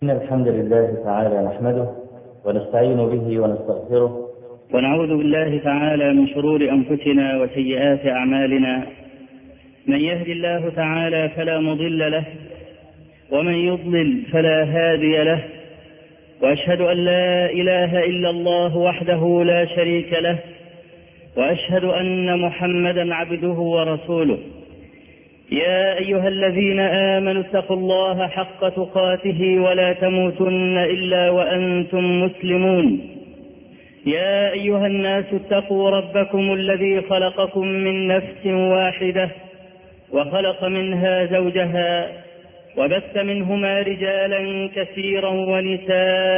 إن الحمد لله تعالى نحمده ونستعين به ونستغفره ونعوذ بالله تعالى من شرور أنفسنا وسيئات أعمالنا. من يهد الله تعالى فلا مضل له ومن يضلل فلا هادي له، وأشهد أن لا إله إلا الله وحده لا شريك له، وأشهد أن محمدا عبده ورسوله. يا أيها الذين آمنوا اتقوا الله حق تقاته ولا تموتن إلا وأنتم مسلمون. يا أيها الناس اتقوا ربكم الذي خلقكم من نفس واحدة وخلق منها زوجها وبث منهما رجالا كثيرا ونساء،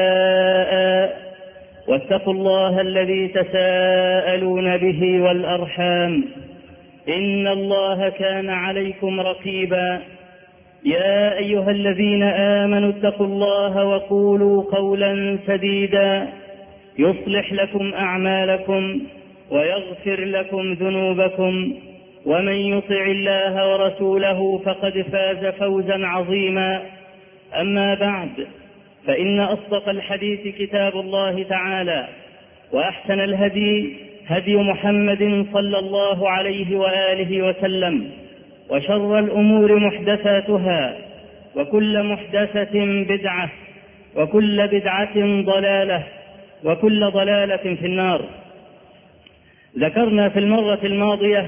واتقوا الله الذي تساءلون به والأرحام إن الله كان عليكم رقيبا. يا أيها الذين آمنوا اتقوا الله وقولوا قولا سديدا يصلح لكم أعمالكم ويغفر لكم ذنوبكم، ومن يطع الله ورسوله فقد فاز فوزا عظيما. أما بعد، فإن أصدق الحديث كتاب الله تعالى، وأحسن الهدي هدي محمد صلى الله عليه وآله وسلم، وشر الأمور محدثاتها، وكل محدثة بدعة، وكل بدعة ضلالة، وكل ضلالة في النار. ذكرنا في المرة الماضية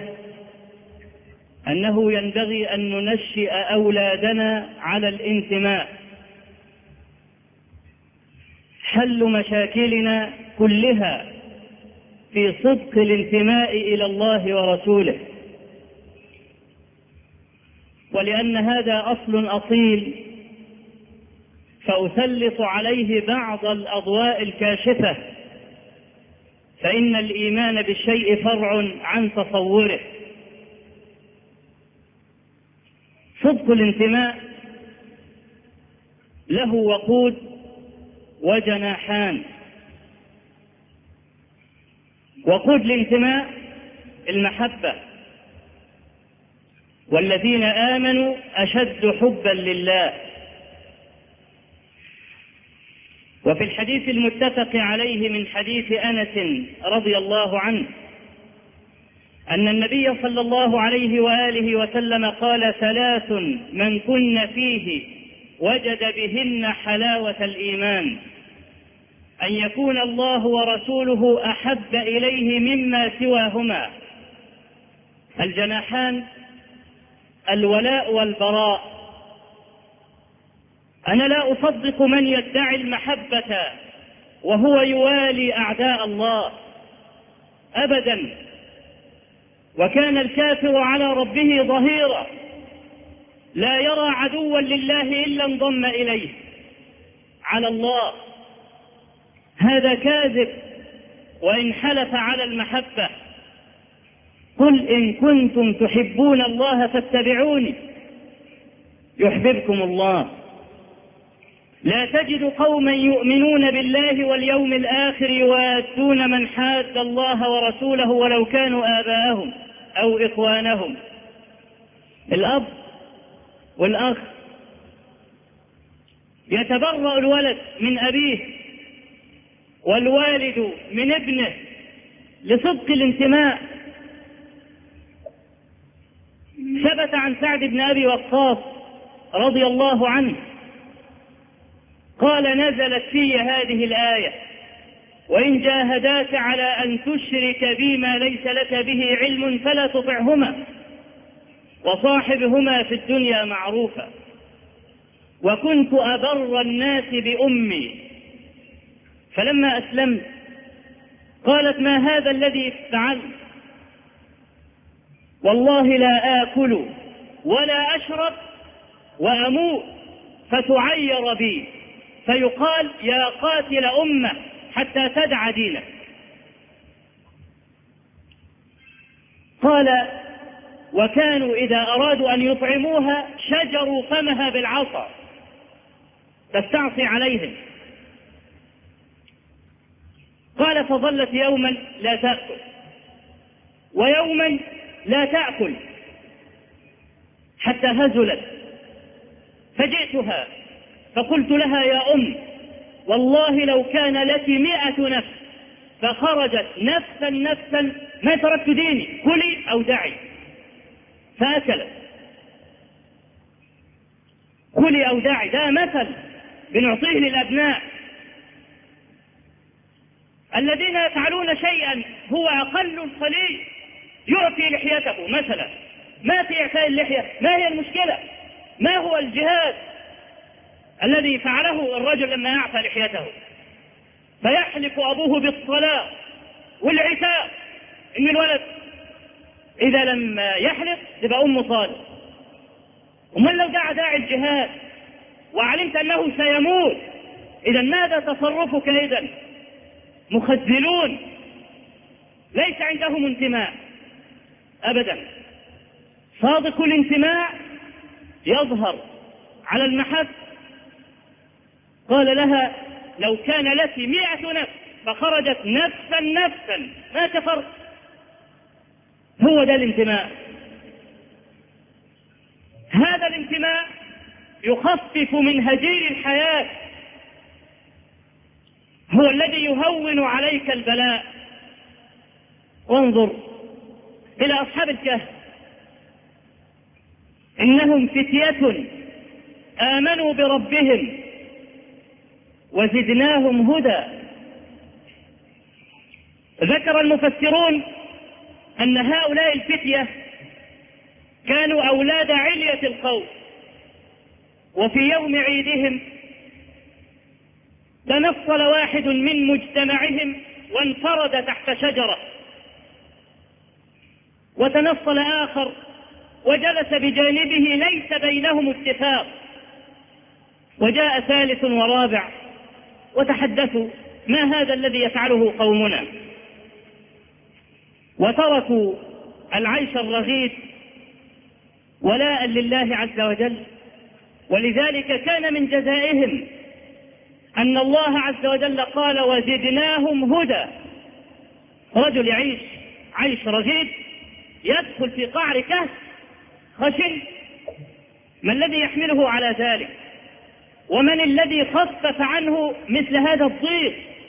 أنه ينبغي أن ننشئ أولادنا على الانتماء. حل مشاكلنا كلها في صدق الانتماء إلى الله ورسوله، ولأن هذا أصل أصيل فأسلط عليه بعض الأضواء الكاشفة، فإن الإيمان بالشيء فرع عن تصوره. صدق الانتماء له وقود وجناحان. وقود الانتماء المحبة، والذين آمنوا أشد حبا لله. وفي الحديث المتفق عليه من حديث أنس رضي الله عنه أن النبي صلى الله عليه وآله وسلم قال: ثلاث من كن فيه وجد بهن حلاوة الإيمان: أن يكون الله ورسوله أحب إليه مما سواهما. الجناحان الولاء والبراء. أنا لا أصدق من يدعي المحبة وهو يوالي أعداء الله أبدا. وكان الكافر على ربه ظهيرا، لا يرى عدوا لله إلا انضم إليه على الله. هذا كاذب وإن حلف على المحبة. قل إن كنتم تحبون الله فاتبعوني يحببكم الله. لا تجد قوما يؤمنون بالله واليوم الآخر يوادون من حاد الله ورسوله ولو كانوا آباءهم أو إخوانهم. الأب والأخ يتبرأ الولد من أبيه والوالد من ابنه لصدق الانتماء. ثبت عن سعد بن أبي وقاص رضي الله عنه قال: نزلت في هذه الآية: وإن جاهداك على أن تشرك بي ما ليس لك به علم فلا تطعهما وصاحبهما في الدنيا معروفا. وكنت أبر الناس بأمي، فلما أسلمت قالت: ما هذا الذي فعلت؟ والله لا آكل ولا أشرب وأموت فتعير بي، فيقال: يا قاتل أمة حتى تدع دينك. قال: وكانوا إذا أرادوا أن يطعموها شجروا فمها بالعصا تستعصي عليهم. قال: فظلت يوما لا تأكل ويوما لا تأكل حتى هزلت، فجئتها فقلت لها يا أم والله لو كان لك 100 نفس فخرجت نفسا ما تركت ديني، كلي أو دعي. فأكلت. كلي أو دعي، ده مثل بنعطيه للأبناء الذين يفعلون شيئا هو أقل القليل، يعطي لحيته مثلا. ما في إعفاء اللحية، ما هي المشكلة؟ ما هو الجهاد الذي فعله الرجل لما أعفى لحيته؟ فيحلف أبوه بالصلاة والعتاب إن الولد إذا لم يحلف تبقى أمه صالح. ومن لو دعا داعي الجهاد وعلمت أنه سيموت، إذا ماذا تصرفك؟ إذن مخذلون ليس عندهم انتماء أبدا. صادق الانتماء يظهر على المحك. قال لها لو كان لك 100 نفس فخرجت نفسا ما كفرت. هو ده الانتماء. هذا الانتماء يخفف من هجير الحياة، هو الذي يهون عليك البلاء. وانظر إلى أصحاب الكهف، إنهم فتية آمنوا بربهم وزدناهم هدى. ذكر المفسرون أن هؤلاء الفتية كانوا أولاد علية القوم، وفي يوم عيدهم تنصل واحد من مجتمعهم وانفرد تحت شجرة، وتنصل آخر وجلس بجانبه ليس بينهم اتفاق، وجاء ثالث ورابع وتحدثوا ما هذا الذي يفعله قومنا، وتركوا العيش الرغيد ولاء لله عز وجل. ولذلك كان من جزائهم أن الله عز وجل قال وزدناهم هدى. رجل يعيش عيش رغيد يدخل في قعر كهف خشن، ما الذي يحمله على ذلك؟ ومن الذي خفف عنه مثل هذا الضيق؟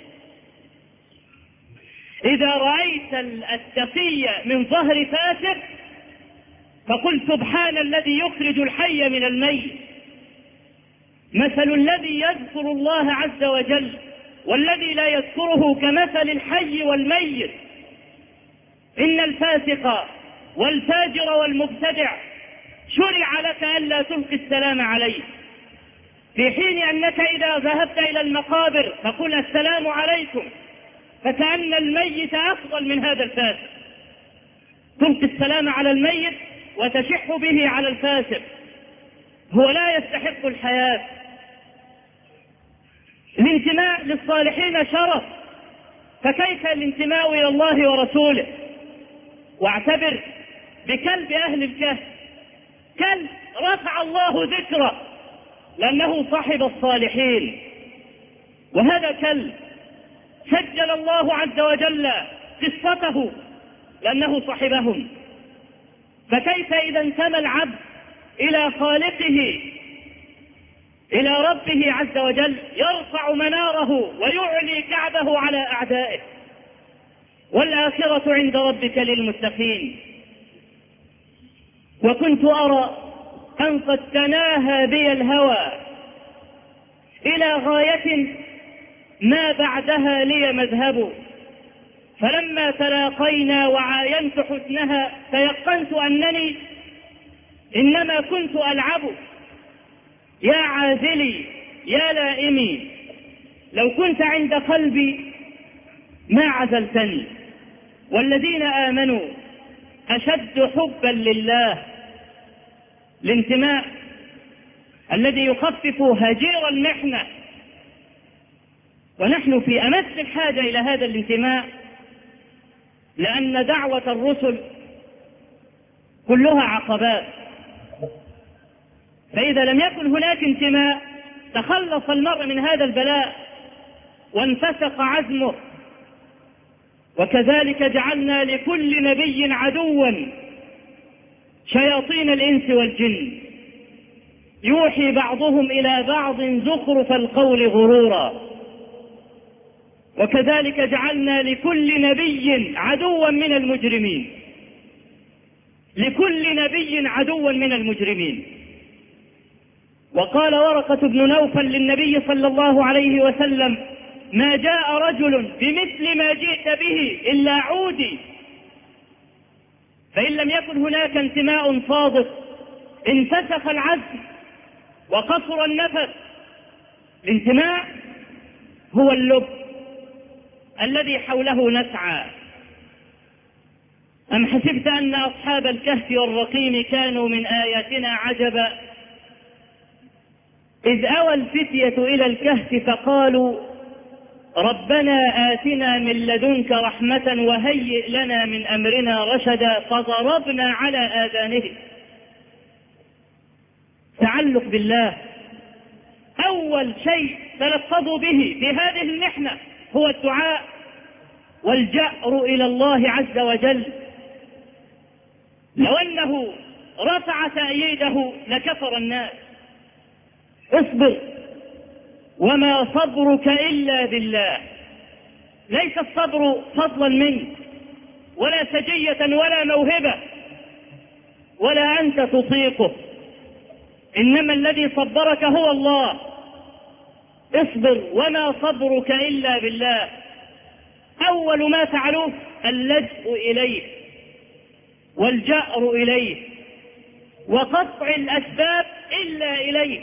إذا رأيت التقي من ظهر فاسق فقل سبحان الذي يخرج الحي من الميت. مثل الذي يذكر الله عز وجل والذي لا يذكره كمثل الحي والميت. إن الفاسق والفاجر والمبتدع شرع لك ألا تلقي السلام عليه، في حين أنك إذا ذهبت إلى المقابر فقل السلام عليكم، فكأن الميت أفضل من هذا الفاسق. تلقي السلام على الميت وتشح به على الفاسق، هو لا يستحق الحياة. الانتماء للصالحين شرف، فكيف الانتماء إلى الله ورسوله؟ واعتبر بكلب أهل الكهف، كلب رفع الله ذكره لأنه صاحب الصالحين، وهذا كلب سجل الله عز وجل قصته لأنه صاحبهم. فكيف إذا انتمى العبد إلى خالقه إلى ربه عز وجل يرفع مناره ويعلي كعبه على أعدائه. والآخرة عند ربك للمتقين. وكنت أرى أن قد تناهى بي الهوى إلى غاية ما بعدها لي مذهب، فلما تلاقينا وعاينت حسنها تيقنت أنني إنما كنت ألعب. يا عازلي يا لائمي، لو كنت عند قلبي ما عزلتني. والذين آمنوا أشد حبا لله. الانتماء الذي يخفف هجير المحنة، ونحن في أمس الحاجة إلى هذا الانتماء، لأن دعوة الرسل كلها عقبات. فإذا لم يكن هناك انتماء تخلص المرء من هذا البلاء وانفسق عزمه. وكذلك جعلنا لكل نبي عدوا شياطين الإنس والجن. يوحي بعضهم إلى بعض زخرف القول غرورا، وكذلك جعلنا لكل نبي عدوا من المجرمين، لكل نبي عدوا من المجرمين. وقال ورقة بن نوفل للنبي صلى الله عليه وسلم: ما جاء رجل بمثل ما جئت به إلا عودي، فإن لم يكن هناك انتماء صادق انفسخ العزم وقصر النفس. الانتماء هو اللب الذي حوله نسعى. أم حسبت أن أصحاب الكهف والرقيم كانوا من آياتنا عجبا إذ أوى الفتية إلى الكهف فقالوا ربنا آتنا من لدنك رحمة وهيئ لنا من أمرنا رشدا فضربنا على آذانهم. تعلق بالله أول شيء تلفظوا به في هذه المحنة هو الدعاء والجأر إلى الله عز وجل. لو أنه رفع تأييده لكفر الناس. اصبر وما صبرك إلا بالله. ليس الصبر فضلا منك ولا سجية ولا موهبة ولا أنت تطيقه، إنما الذي صبرك هو الله. اصبر وما صبرك إلا بالله. أول ما فعلوه اللجأ إليه والجأر إليه وقطع الأسباب إلا إليه.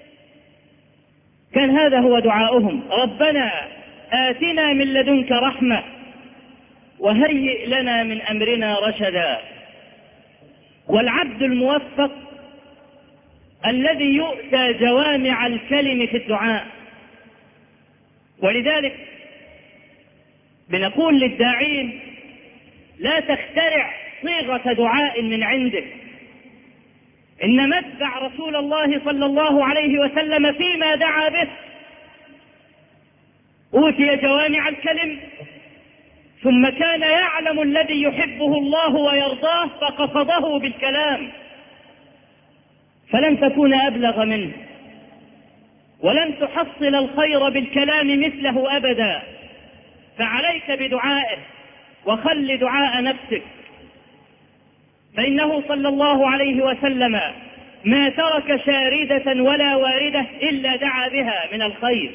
كان هذا هو دعاؤهم: ربنا آتنا من لدنك رحمة وهيئ لنا من أمرنا رشدا. والعبد الموفق الذي يؤتى جوامع الكلم في الدعاء. ولذلك بنقول للداعين: لا تخترع صيغة دعاء من عندك، إنما اتبع رسول الله صلى الله عليه وسلم فيما دعا به. أوتي جوامع الكلم ثم كان يعلم الذي يحبه الله ويرضاه فقصده بالكلام، فلن تكون أبلغ منه ولن تحصل الخير بالكلام مثله أبدا. فعليك بدعائه وخل دعاء نفسك، فإنه صلى الله عليه وسلم ما ترك شاردة ولا واردة إلا دعا بها من الخير.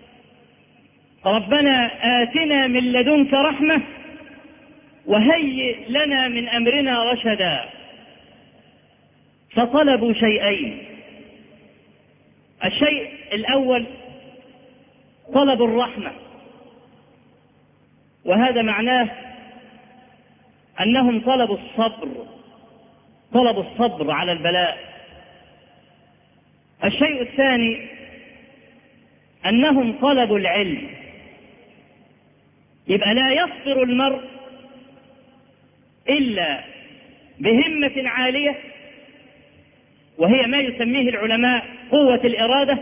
ربنا آتنا من لدنك رحمة وهيئ لنا من أمرنا رشدا. فطلبوا شيئين: الشيء الأول طلب الرحمة، وهذا معناه أنهم طلبوا الصبر على البلاء. الشيء الثاني أنهم طلبوا العلم. يبقى لا يصبر المرء إلا بهمة عالية، وهي ما يسميه العلماء قوة الإرادة،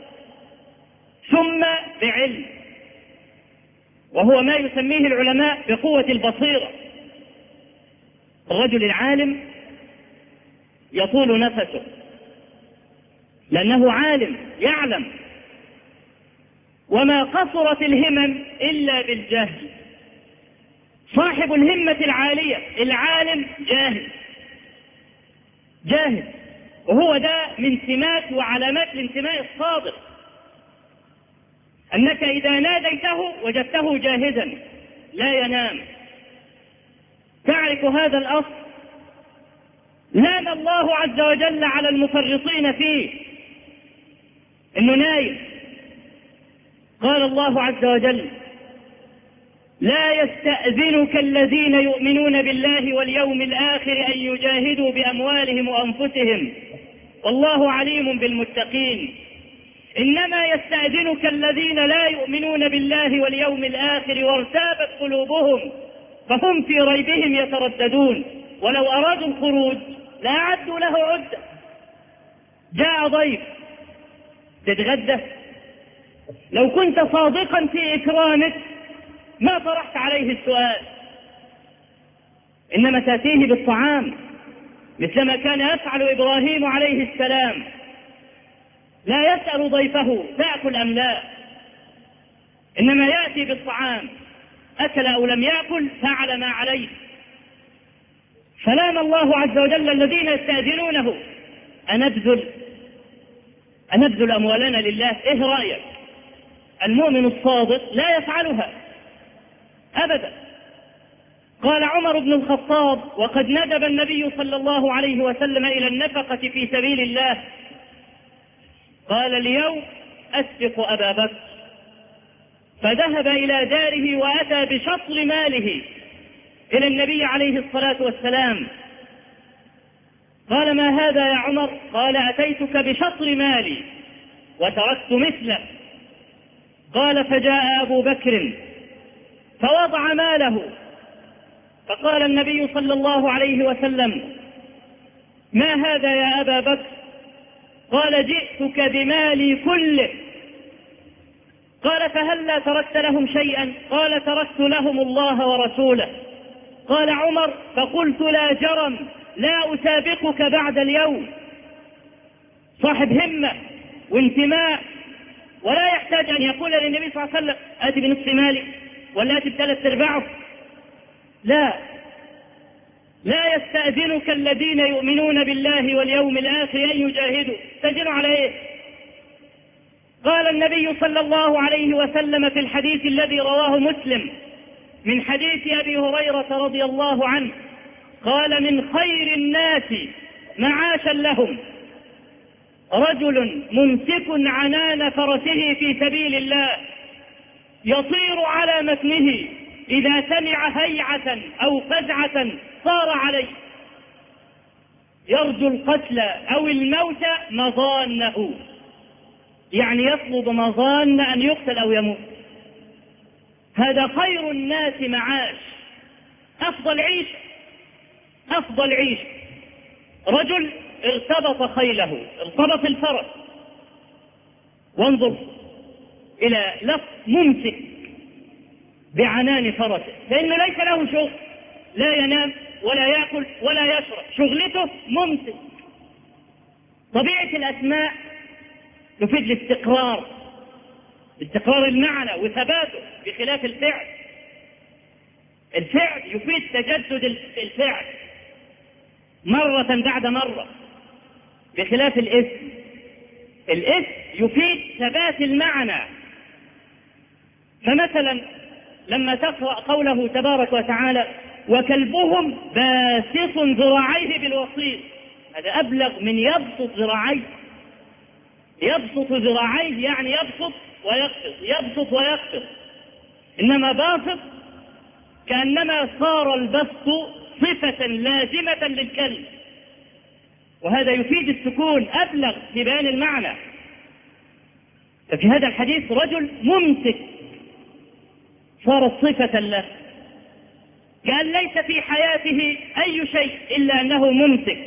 ثم بعلم، وهو ما يسميه العلماء بقوة البصيرة. الرجل العالم يطول نفسه لأنه عالم يعلم، وما قصرت الهمم إلا بالجهل. صاحب الهمة العالية العالم جاهل، وهو ده من سمات وعلامات الانتماء الصادق، أنك إذا ناديته وجدته جاهزا لا ينام. تعرف هذا الأصل؟ لام الله عز وجل على المفرطين فيه إنه نايم. قال الله عز وجل: لا يستأذنك الذين يؤمنون بالله واليوم الآخر أن يجاهدوا بأموالهم وأنفسهم والله عليم بالمتقين. إنما يستأذنك الذين لا يؤمنون بالله واليوم الآخر وارتابت قلوبهم فهم في ريبهم يترددون ولو أرادوا الخروج لأعدوا له عدة. جاء ضيف تتغدى، لو كنت صادقا في إكرامك ما طرحت عليه السؤال، إنما تأتيه بالطعام مثلما كان يفعل إبراهيم عليه السلام. لا يسأل ضيفه تأكل أم لا، إنما يأتي بالطعام، أكل أو لم يأكل فعل ما عليه. فلام الله عز وجل الذين يستأذنونه أنبذل أموالنا لله؟ إيه رأيك؟ المؤمن الصادق لا يفعلها أبدا. قال عمر بن الخطاب وقد ندب النبي صلى الله عليه وسلم إلى النفقة في سبيل الله، قال اليوم أسبق أبا بكر، فذهب إلى داره وأتى بشطر ماله إلى النبي عليه الصلاة والسلام. قال ما هذا يا عمر؟ قال أتيتك بشطر مالي وتركت مثله. قال فجاء أبو بكر فوضع ماله، فقال النبي صلى الله عليه وسلم ما هذا يا أبا بكر؟ قال جئتك بمالي كله. قال فهلا تركت لهم شيئا؟ قال تركت لهم الله ورسوله. قال عمر فقلت لا جرم، لا أسابقك بعد اليوم. صاحب همة وانتماء، ولا يحتاج أن يقول للنبي صلى الله عليه وسلم آتي بنصف مالي ولا آتي بثلاث أرباعه. لا يستأذنك الذين يؤمنون بالله واليوم الآخر أن يجاهدوا. تجر على إيه؟ قال النبي صلى الله عليه وسلم في الحديث الذي رواه مسلم من حديث أبي هريرة رضي الله عنه، قال من خير الناس معاشا لهم رجل ممسك عنان فرسه في سبيل الله يطير على متنه، إذا سمع هيعة أو فزعة صار عليه، يرجو القتل أو الموت مظانه، يعني يطلب مظان أن يقتل أو يموت. هذا خير الناس معاش، أفضل عيش. رجل ارتبط خيله، ارتبط الفرس، وانظر إلى لفظ ممسك بعنان فرسه، لأنه ليس له شغل، لا ينام ولا يأكل ولا يشرب، شغلته ممسك. طبيعة الأسماء تفيد الاستقرار، استقرار المعنى وثباته، بخلاف الفعل. الفعل يفيد تجدد الفعل مرة بعد مرة، بخلاف الاسم. الاسم يفيد ثبات المعنى. فمثلا لما تقرأ قوله تبارك وتعالى وكلبهم باسط ذراعيه بالوصيد، هذا أبلغ من يبسط ذراعيه. يبسط ذراعيه يعني يبسط ويقبض، إنما باسط كأنما صار البسط صفة لازمة للكلب، وهذا يفيد السكون، أبلغ في بيان المعنى. ففي هذا الحديث رجل ممسك صارت صفة له، كأن ليس في حياته أي شيء إلا أنه ممسك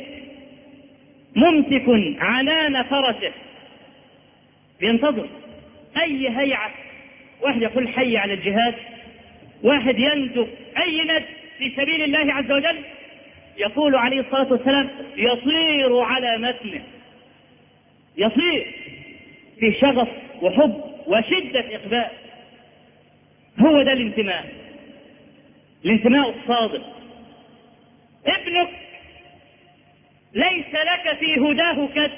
عنان فرسه، بينتظر أي هيعة. واحد يقول حي على الجهاد، واحد يندب أي ند في سبيل الله عز وجل، يقول عليه الصلاة والسلام يطير على متنه، يطير في شغف وحب وشدة إقبال. هو ده الانتماء الصادق. ابنك ليس لك في هداه كد،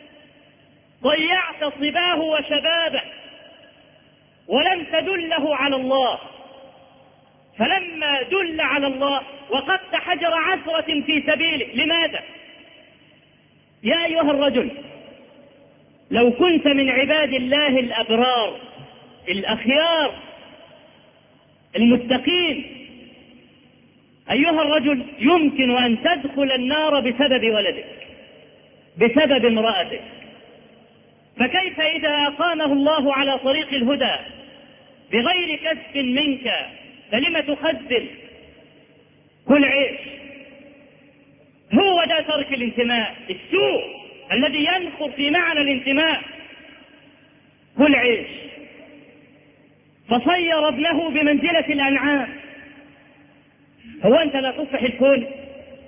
ضيعت صباه وشبابه ولم تدله على الله، فلما دل على الله وقدت حجر عثرة في سبيله. لماذا؟ يا أيها الرجل، لو كنت من عباد الله الأبرار الأخيار المتقين، أيها الرجل يمكن أن تدخل النار بسبب ولدك، بسبب امرأتك، فكيف إذا أقامه الله على طريق الهدى بغير كسب منك؟ فلم تخذل؟ كل عيش. هو ده ترك الانتماء، السوء الذي ينخر في معنى الانتماء. كل عيش. فصير ابنه بمنزلة الأنعام. هو أنت لا تصلح الكون؟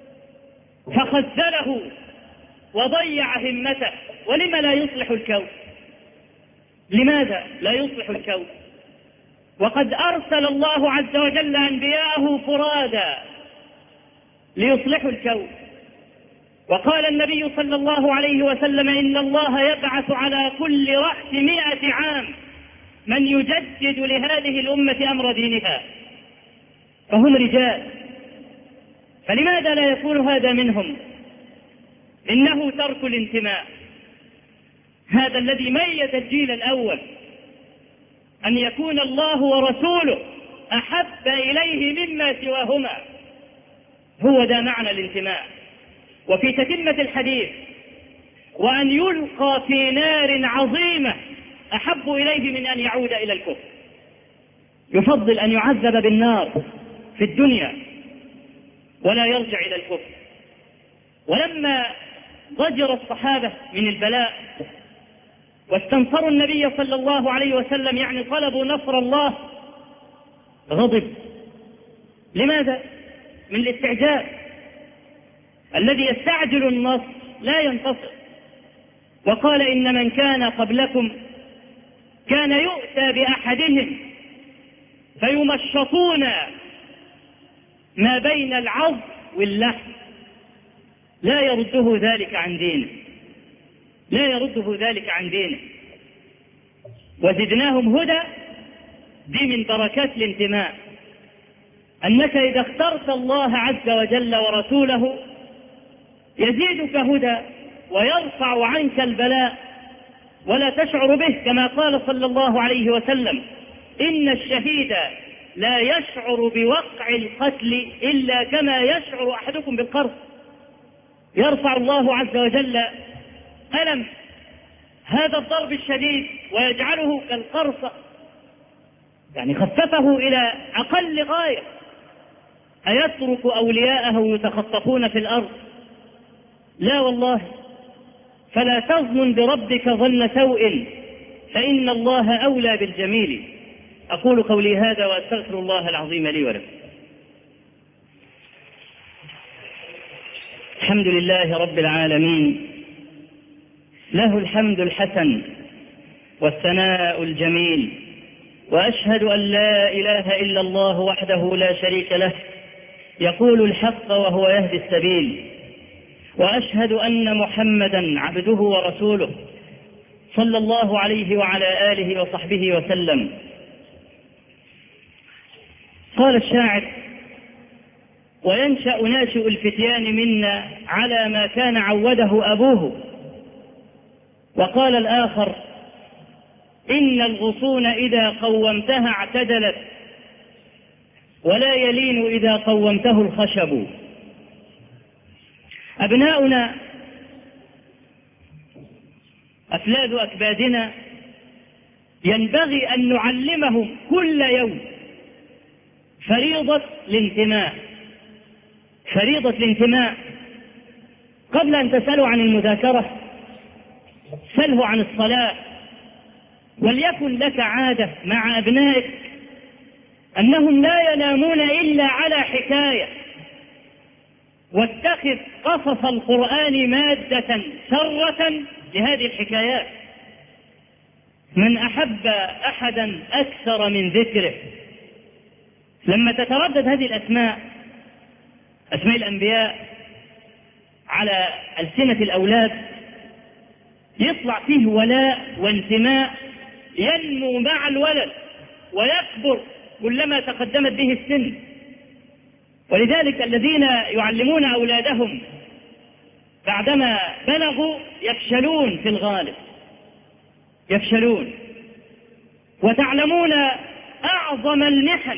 فخذله وضيع همته، ولم لا يصلح الكون؟ لماذا لا يصلح الكون وقد أرسل الله عز وجل أنبياءه فرادا ليصلحوا الكون؟ وقال النبي صلى الله عليه وسلم إن الله يبعث على كل رأس 100 عام من يجدد لهذه الأمة أمر دينها، فهم رجال، فلماذا لا يكون هذا منهم؟ إنه ترك الانتماء، هذا الذي ميز الجيل الأول، أن يكون الله ورسوله أحب إليه مما سواهما، هو ده معنى الانتماء. وفي تتمة الحديث وأن يلقى في نار عظيمة أحب إليه من أن يعود إلى الكفر، يفضل أن يعذب بالنار في الدنيا ولا يرجع إلى الكفر. ولما ضجر الصحابة من البلاء واستنصروا النبي صلى الله عليه وسلم، يعني طلبوا نصر الله، غضب. لماذا؟ من الاستعجال، الذي يستعجل النصر لا ينتصر. وقال إن من كان قبلكم كان يؤتى بأحدهم فيمشطون ما بين العظم واللحم، لا يرده ذلك عن دينه، لا يرده ذلك عن دينه. وزدناهم هدى، دي من بركات الانتماء، أنك إذا اخترت الله عز وجل ورسوله يزيدك هدى ويرفع عنك البلاء ولا تشعر به، كما قال صلى الله عليه وسلم إن الشهيد لا يشعر بوقع القتل إلا كما يشعر أحدكم بالقرص. يرفع الله عز وجل ألم هذا الضرب الشديد ويجعله كالقرصة، يعني خففه إلى أقل غاية. أيترك أولياءه يتخطفون في الأرض؟ لا والله. فلا تظن بربك ظن سوء فإن الله أولى بالجميل. أقول قولي هذا وأستغفر الله العظيم لي ولكم. الحمد لله رب العالمين، له الحمد الحسن والثناء الجميل، وأشهد أن لا إله إلا الله وحده لا شريك له يقول الحق وهو يهدي السبيل، وأشهد أن محمدا عبده ورسوله صلى الله عليه وعلى آله وصحبه وسلم. قال الشاعر وينشأ ناشئ الفتيان منا على ما كان عوده أبوه. وقال الآخر إن الغصون إذا قومتها اعتدلت ولا يلين إذا قومته الخشب. أبناؤنا أفلاذ أكبادنا ينبغي أن نعلمهم كل يوم فريضة الانتماء، فريضة الانتماء. قبل أن تسألوا عن المذاكرة سله عن الصلاة، وليكن لك عادة مع أبنائك أنهم لا ينامون إلا على حكاية، واتخذ قصص القرآن مادة سرة لهذه الحكايات. من أحب أحدا أكثر من ذكره، لما تتردد هذه الأسماء، أسماء الأنبياء، على ألسنة الأولاد يطلع فيه ولاء وانتماء ينمو مع الولد ويكبر كلما تقدمت به السن. ولذلك الذين يعلمون أولادهم بعدما بلغوا يفشلون في الغالب، يفشلون. وتعلمون أعظم المحن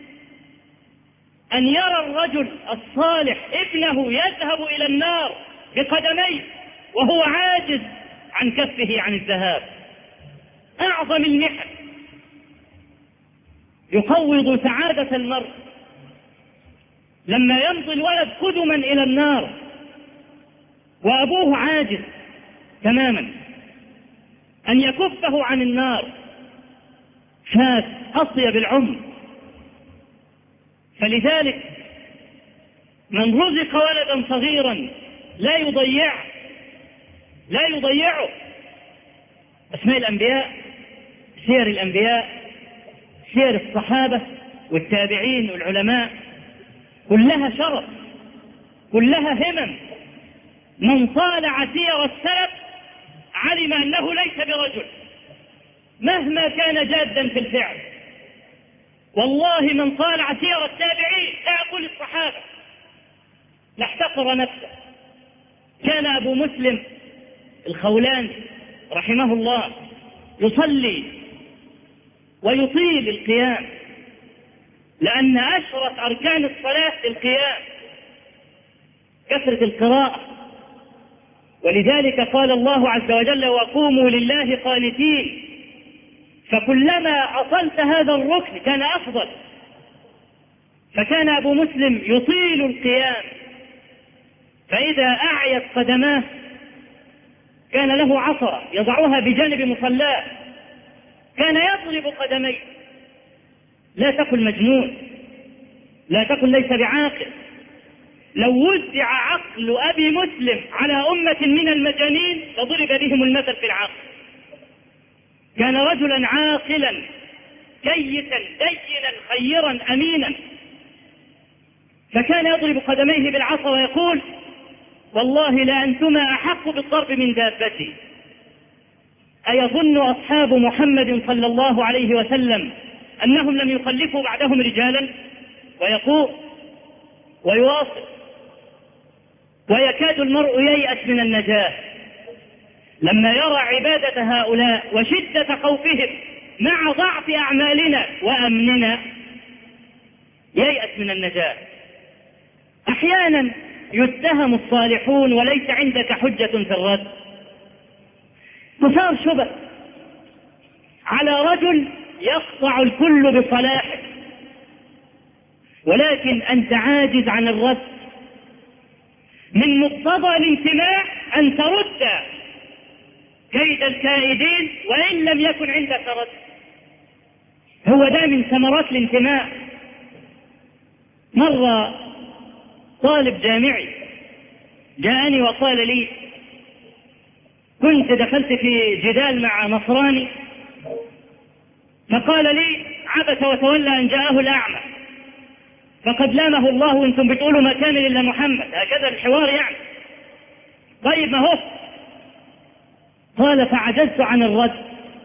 أن يرى الرجل الصالح ابنه يذهب إلى النار بقدميه وهو عاجز عن كفه عن الذهاب. أعظم المحن يقوض سعادة المرء لما يمضي الولد قدما إلى النار وأبوه عاجز تماما أن يكفه عن النار، فات أطيب العمر. فلذلك من رزق ولدا صغيرا لا يضيعه. أسماء الأنبياء سير الأنبياء، سير الصحابة والتابعين والعلماء، كلها شرف، كلها همم. من طالع سير السلف علم أنه ليس برجل مهما كان جادا في الفعل. والله من طالع سير التابعين، لا أقول الصحابة، لاحتقر نفسه. كان أبو مسلم الخولاني رحمه الله يصلي ويطيل القيام، لأن أشرف أركان الصلاة القيام، كثرة القراءة. ولذلك قال الله عز وجل: وقوموا لله قانتين. فكلما أطلت هذا الركن كان أفضل. فكان أبو مسلم يطيل القيام، فإذا أعيت قدماه كان له عصا يضعها بجانب مصلاه، كان يضرب قدميه. لا تقل مجنون، لا تقل ليس بعاقل. لو وزع عقل أبي مسلم على أمة من المجانين لضرب بهم المثل في العقل. كان رجلا عاقلا كيسا دينا خيرا أمينا، فكان يضرب قدميه بالعصا ويقول: والله لأنتما أحق بالضرب من دابتي. أيظن أصحاب محمد صلى الله عليه وسلم أنهم لم يخلفوا بعدهم رجالا؟ ويقول ويواصل: ويكاد المرء ييأس من النجاة لما يرى عبادة هؤلاء وشدة خوفهم مع ضعف أعمالنا وأمننا. ييأس من النجاة. أحيانا يتهم الصالحون وليس عندك حجة في الرد. تثار شبه على رجل يقطع الكل بصلاحه، ولكن أنت عاجز عن الرد. من مقتضى الانتماء أن ترد كيد الكائدين وإن لم يكن عندك رد. هو ده من ثمرات الانتماء. مرة طالب جامعي جاءني وقال لي: كنت دخلت في جدال مع نصراني، فقال لي: عبس وتولى أن جاءه الأعمى، فقد لامه الله وانتم بتقولوا ما كان إلا محمد. هكذا الحوار يعني. طيب ما هو. قال: فعجزت عن الرد.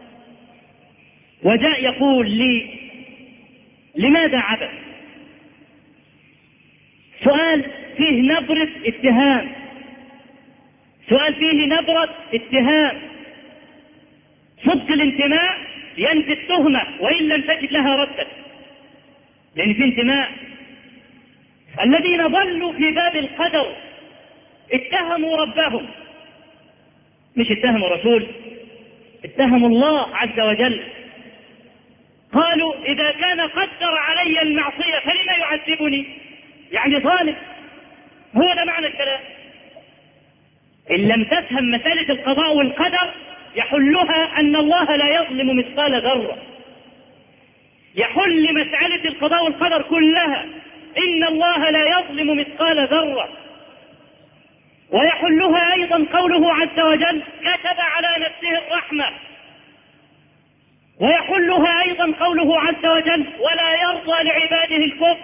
وجاء يقول لي: لماذا عبس؟ سؤال فيه نبرة اتهام، سؤال فيه نبرة اتهام. صدق الانتماء ينفي التهمة وإن لم تجد لها ردا، لأن في انتماء. الذين ضلوا في باب القدر اتهموا ربهم، مش اتهموا رسول، اتهموا الله عز وجل. قالوا: إذا كان قدر علي المعصية فلما يعذبني؟ يعني ظالم. هو ده معنى الكلام. إن لم تفهم مسألة القضاء والقدر يحلها أن الله لا يظلم مثقال ذرة. يحل مسألة القضاء والقدر كلها إن الله لا يظلم مثقال ذرة. ويحلها أيضا قوله عز وجل: كتب على نفسه الرحمة. ويحلها أيضا قوله عز وجل: ولا يرضى لعباده الكفر.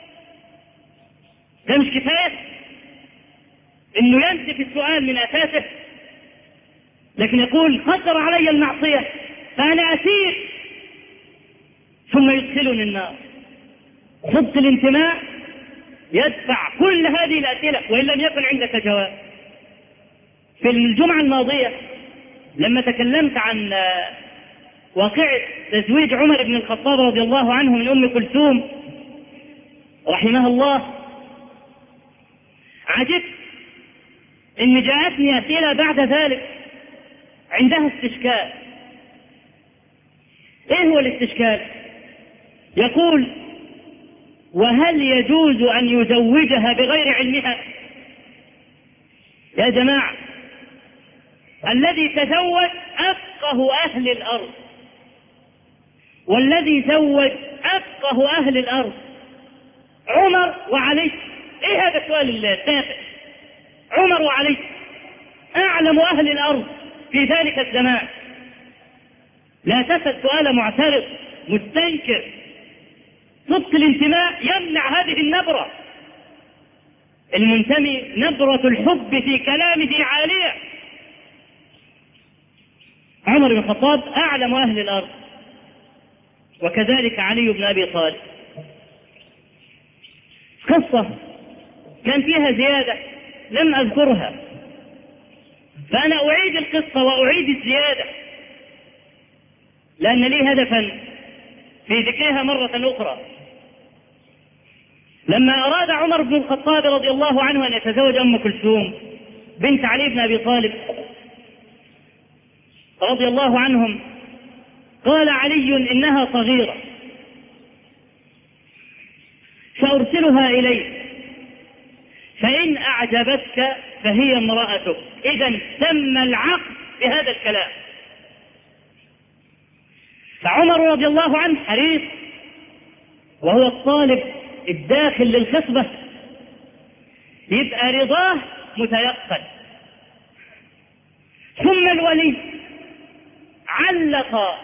ده مش كفاية إنه ينسف السؤال من أساسه، لكن يقول: قدر علي المعصية فأنا أسير ثم يدخلني النار. صدق الانتماء يدفع كل هذه الأسئلة وإن لم يكن عندك جواب. في الجمعة الماضية لما تكلمت عن واقعة تزويج عمر بن الخطاب رضي الله عنه من أم كلثوم رحمها الله، عجبت إن جاءتني أسئلة بعد ذلك عندها استشكال. إيه هو الاستشكال؟ يقول: وهل يجوز أن يزوجها بغير علمها؟ يا جماعة، الذي تزوج أفقه أهل الأرض، والذي زوج أفقه أهل الأرض عمر وعلي. إيه هذا السؤال التافه؟ عمر وعلي أعلم أهل الأرض في ذلك الزمان. لا تسأل سؤال معترض مستنكر. صدق الانتماء يمنع هذه النبرة. المنتمي نبرة الحب في كلامه عالية. عمر بن الخطاب أعلم أهل الأرض، وكذلك علي بن أبي طالب. قصة كان فيها زيادة لم أذكرها، فأنا أعيد القصة وأعيد الزيادة لأن لي هدفا في ذكرها مرة أخرى. لما أراد عمر بن الخطاب رضي الله عنه أن يتزوج أم كلثوم بنت علي بن أبي طالب رضي الله عنهم، قال علي: إنها صغيرة سأرسلها إليك، فإن أعجبتك فهي امرأتك. إذن تم العقد بهذا الكلام. فعمر رضي الله عنه حريص، وهو الطالب الداخل للخصبة، يبقى رضاه متيقن. ثم الولي علق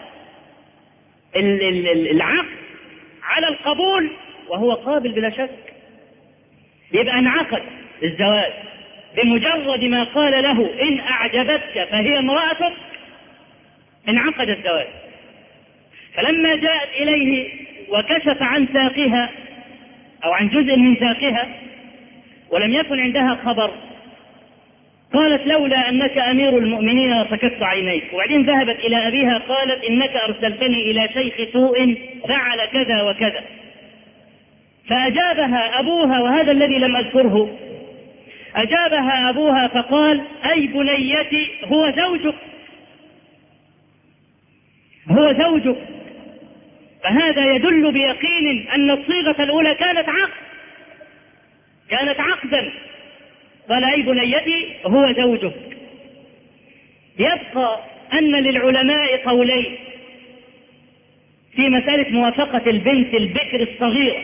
العقد على القبول، وهو قابل بلا شك، يبقى انعقد الزواج بمجرد ما قال له: إن أعجبتك فهي امرأتك، انعقد الزواج. فلما جاءت إليه وكشف عن ساقها أو عن جزء من ساقها ولم يكن عندها خبر، قالت: لولا أنك أمير المؤمنين لسكت عينيك. وبعدين ذهبت إلى أبيها قالت: إنك أرسلتني إلى شيخ سوء فعل كذا وكذا. فأجابها أبوها، وهذا الذي لم أذكره، أجابها أبوها فقال: أي بنيتي، هو زوجك، هو زوجك. فهذا يدل بيقين أن الصيغة الأولى كانت عقدا. قال: أي بنيتي، هو زوجك. يبقى أن للعلماء قولين في مسألة موافقة البنت البكر الصغيرة.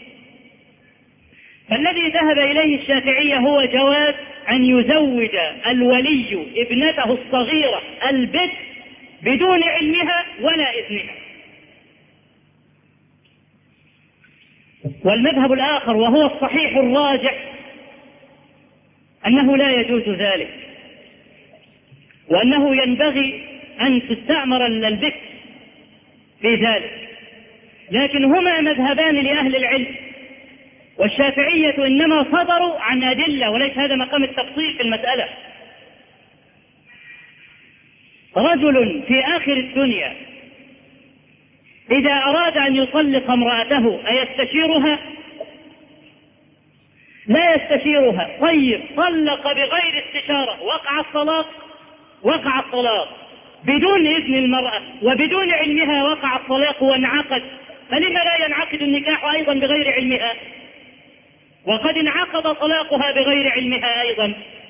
فالذي ذهب إليه الشافعية هو جواز أن يزوج الولي ابنته الصغيرة البكر بدون علمها ولا إذنها. والمذهب الآخر وهو الصحيح الراجح أنه لا يجوز ذلك، وأنه ينبغي أن تستعمر البكر في ذلك. لكن هما مذهبان لأهل العلم، والشافعية إنما صدروا عن أدلة، وليس هذا مقام التفصيل في المسألة. رجل في آخر الدنيا إذا أراد أن يطلق امرأته أيستشيرها؟ لا يستشيرها. طيب، طلق بغير استشارة، وقع الطلاق بدون إذن المرأة وبدون علمها، وقع الطلاق وانعقد. فلما لا ينعقد النكاح أيضا بغير علمها، وقد انعقد طلاقها بغير علمها أيضا؟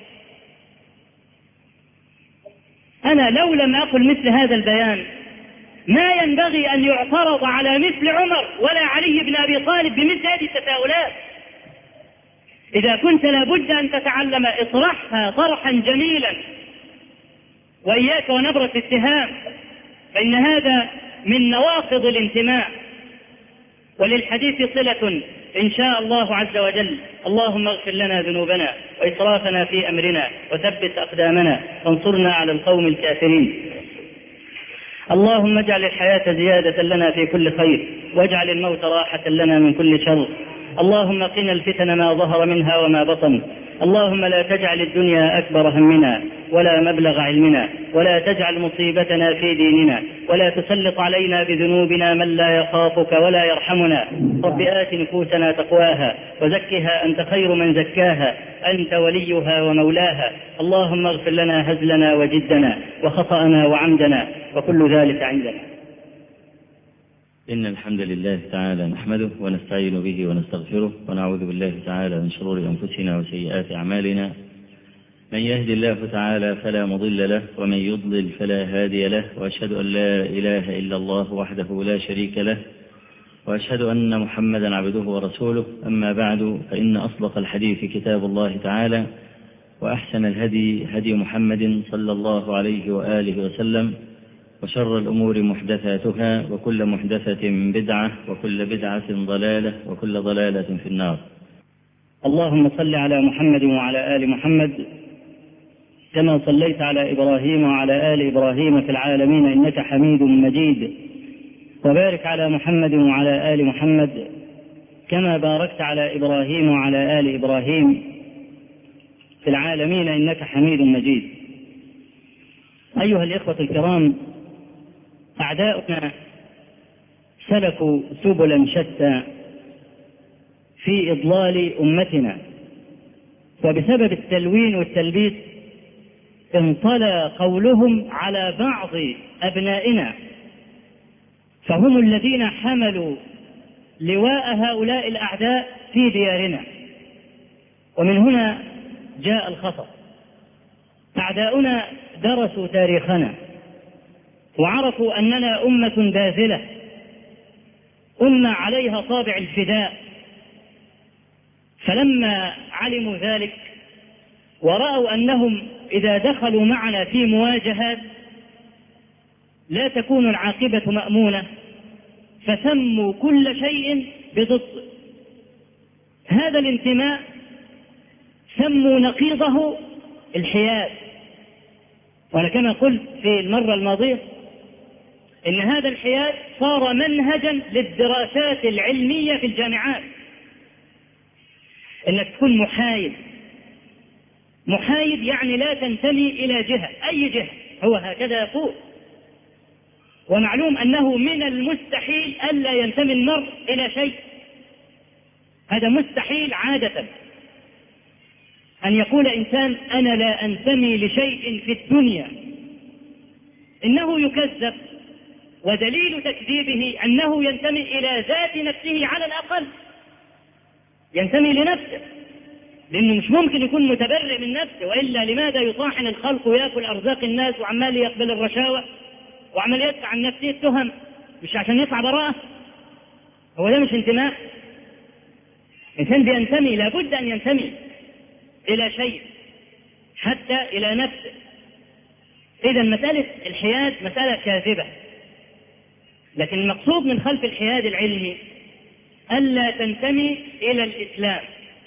أنا لو لم أقل مثل هذا البيان ما ينبغي أن يعترض على مثل عمر ولا علي بن أبي طالب بمثل هذه التساؤلات. إذا كنت لابد أن تتعلم اطرحها طرحا جميلا، وإياك ونبرة اتهام، فإن هذا من نواقض الانتماء. وللحديث صلة إن شاء الله عز وجل. اللهم اغفر لنا ذنوبنا وإسرافنا في أمرنا وثبت أقدامنا وانصرنا على القوم الكافرين. اللهم اجعل الحياة زيادة لنا في كل خير، واجعل الموت راحة لنا من كل شر. اللهم قنا الفتن ما ظهر منها وما بطن. اللهم لا تجعل الدنيا أكبر همنا ولا مبلغ علمنا، ولا تجعل مصيبتنا في ديننا، ولا تسلط علينا بذنوبنا من لا يخافك ولا يرحمنا. رب آت نفوسنا تقواها وزكها أنت خير من زكاها، أنت وليها ومولاها. اللهم اغفر لنا هزلنا وجدنا وخطأنا وعمدنا، وكل ذلك عندنا. إن الحمد لله تعالى نحمده ونستعين به ونستغفره، ونعوذ بالله تعالى من شرور أنفسنا وسيئات أعمالنا. من يهد الله تعالى فلا مضل له، ومن يضلل فلا هادي له، وأشهد أن لا إله إلا الله وحده لا شريك له، وأشهد أن محمدا عبده ورسوله. أما بعد، فإن أصدق الحديث كتاب الله تعالى، وأحسن الهدي هدي محمد صلى الله عليه وآله وسلم، وشر الأمور محدثاتها وكل محدثة بدعة وكل بدعة ضلالة وكل ضلالة في النار. اللهم صل على محمد وعلى آل محمد كما صليت على إبراهيم وعلى آل إبراهيم في العالمين إنك حميد مجيد، وبارك على محمد وعلى آل محمد كما باركت على إبراهيم وعلى آل إبراهيم في العالمين إنك حميد مجيد. أيها الإخوة الكرام، أعداؤنا سلكوا سبلا شتى في إضلال أمتنا، وبسبب التلوين والتلبيس انطلى قولهم على بعض أبنائنا، فهم الذين حملوا لواء هؤلاء الأعداء في ديارنا. ومن هنا جاء الخطأ. أعداؤنا درسوا تاريخنا وعرفوا أننا أمة باذلة، أمة عليها طابع الفداء، فلما علموا ذلك ورأوا أنهم إذا دخلوا معنا في مواجهات لا تكون العاقبة مأمونة، فسموا كل شيء بضد هذا الانتماء، سموا نقيضه الحياد. وأنا كما قلت في المرة الماضية إن هذا الحياد صار منهجا للدراسات العلمية في الجامعات، إنك تكون محايد. محايد يعني لا تنتمي إلى جهة، أي جهة، هو هكذا يقول. ومعلوم أنه من المستحيل ألا ينتمي المرء إلى شيء، هذا مستحيل عادة أن يقول إنسان أنا لا أنتمي لشيء في الدنيا. إنه يكذب، ودليل تكذيبه أنه ينتمي إلى ذات نفسه، على الأقل ينتمي لنفسه، لأنه مش ممكن يكون متبرئ من نفسه، وإلا لماذا يطاحن الخلق ويأكل أرزاق الناس وعمال يقبل الرشاوى وعمال يدفع عن نفسه التهم؟ مش عشان يطلع براءة؟ هو ده مش انتماء. إنسان بينتمي لابد أن ينتمي إلى شيء، حتى إلى نفسه. إذا مسألة الحياد مسألة كاذبة، لكن المقصود من خلف الحياد العلمي ألا تنتمي إلى الإسلام.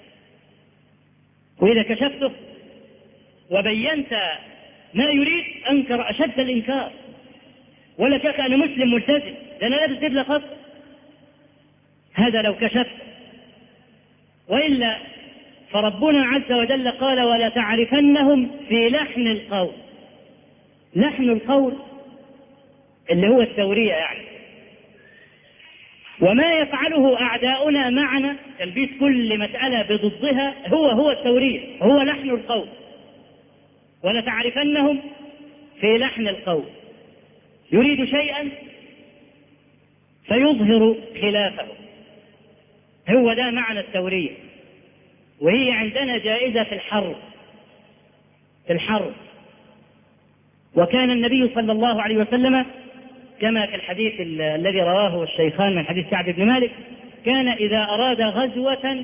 وإذا كشفته وبينت ما يريد أنكر أشد الإنكار، ولا كأنك أنا مسلم ملتزم، ده أنا لابس دبلة خط، هذا لو كشفت. وإلا فربنا عز وجل قال ولا تعرفنهم في لحن القول. لحن القول اللي هو التورية يعني. وما يفعله أعداؤنا معنا تلبيس كل مسألة بضدها هو التورية، هو لحن القول. ولا تعرفنهم في لحن القول، يريد شيئا فيظهر خلافه، هو ده معنى التورية. وهي عندنا جائزة في الحرب. وكان النبي صلى الله عليه وسلم كما في الحديث الذي رواه الشيخان من حديث كعب بن مالك، كان إذا أراد غزوة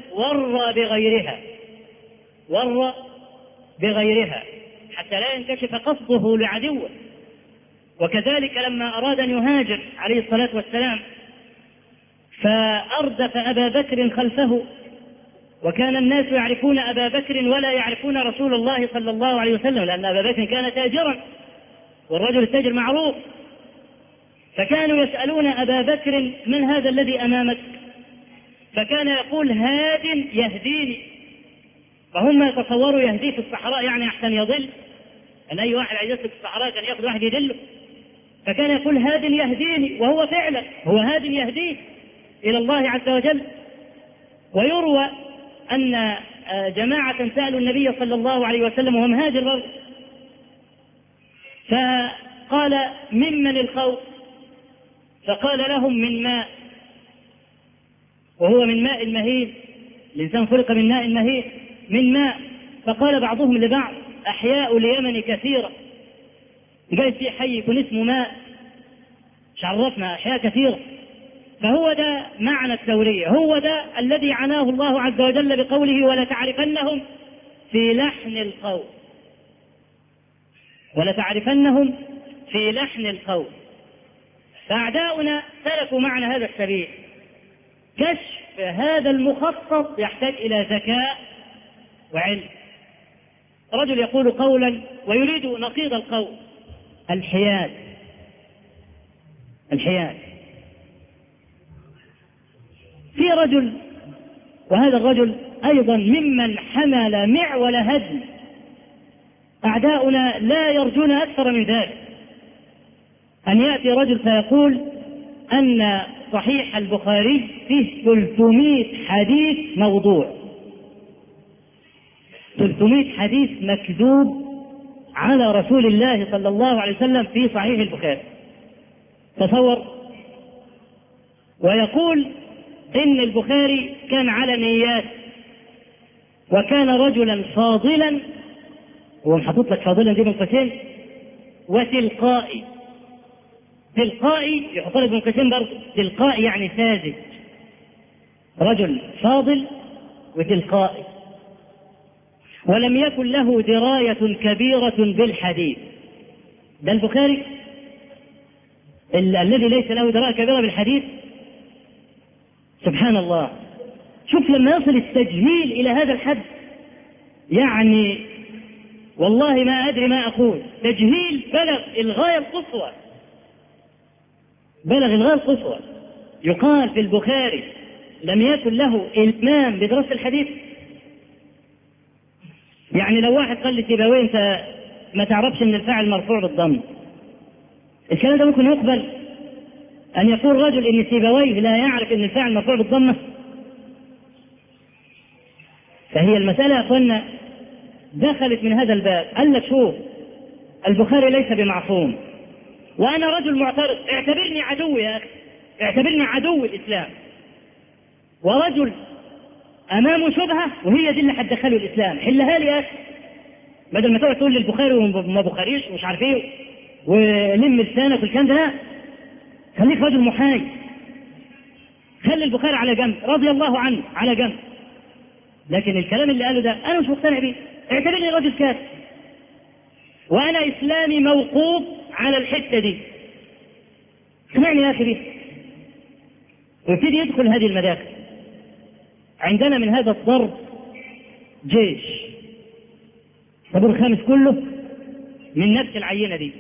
ور بغيرها حتى لا ينكشف قصده لعدوه. وكذلك لما أراد أن يهاجر عليه الصلاة والسلام فأردف أبا بكر خلفه، وكان الناس يعرفون أبا بكر ولا يعرفون رسول الله صلى الله عليه وسلم، لأن أبا بكر كان تاجرا، والرجل التاجر معروف. فكانوا يسألون أبا بكر من هذا الذي أمامك؟ فكان يقول هاد يهديني. فهم يتصوروا يهديه في الصحراء يعني أحسن يضل، أن أي واحد عايز يسلك في الصحراء كان يأخذ واحد يدله. فكان يقول هاد يهديني، وهو فعلا هو هاد يهديه إلى الله عز وجل. ويروى أن جماعة سألوا النبي صلى الله عليه وسلم وهو مهاجر برضه، فقال ممن الخوف؟ فقال لهم من ماء، وهو من ماء المهين، الإنسان خلق من ماء مهين، من ماء. فقال بعضهم لبعض أحياء اليمن كثيرة، قال في حي يكون اسمه ماء، مش عرفنا أحياء كثيرة. فهو ده معنى التورية، هو ده الذي عناه الله عز وجل بقوله ولا تعرفنهم في لحن القول. ولا تعرفنهم في لحن القول. فأعداؤنا سلكوا معنا هذا السبيل. كشف هذا المخطط يحتاج إلى ذكاء وعلم. رجل يقول قولا ويريد نقيض القول. الحياد. في رجل، وهذا الرجل أيضا ممن حمل معول هدم. أعداؤنا لا يرجون أكثر من ذلك، أن يأتي رجل فيقول أن صحيح البخاري فيه 300 حديث موضوع، 300 حديث مكذوب على رسول الله صلى الله عليه وسلم في صحيح البخاري. تصور. ويقول إن البخاري كان على نيات، وكان رجلا فاضلا، ومحطوط لك فاضلا دي من قوسين، وتلقائي. تلقائي يحط لك من قوسين برضه، تلقائي يعني ساذج. رجل فاضل وتلقائي، ولم يكن له دراية كبيرة بالحديث. ده البخاري الذي ليس له دراية كبيرة بالحديث. سبحان الله. شوف لما يصل التجهيل إلى هذا الحد، يعني والله ما أدري ما أقول. تجهيل بلغ الغاية القصوى، بلغ الغاية القصوى. يقال في البخاري لم يكن له إلمام بدراسة الحديث. يعني لو واحد قال لسيبويه أنت ما تعرفش أن الفاعل مرفوع بالضم، الكلام ده ممكن يقبل؟ أن يقول رجل إن سيبويه لا يعرف أن الفاعل مرفوع بالضمة؟ فهي المسألة يا أخوانا دخلت من هذا الباب. قال لك شوف، البخاري ليس بمعصوم، وأنا رجل معترض، اعتبرني عدو يا أخي، اعتبرني عدو الإسلام، ورجل أمامه شبهة وهي دي اللي هتدخله الإسلام، حلها لي يا أخي، بدل ما تقعد تقول للبخاري وما بخاريش ومش عارف ايه ولم لسانك والكلام ده. لا، خليك رجل محايد، خلي البخاري على جنب رضي الله عنه على جنب، لكن الكلام اللي قاله ده أنا مش مقتنع به. اعتبرني رجل كافر، وأنا إسلامي موقوف على الحتة دي، اسمعني يا أخي بيه. ويبتدي يدخل هذه المداخل. عندنا من هذا الضرب جيش، الطابور الخامس كله من نفس العينة دي.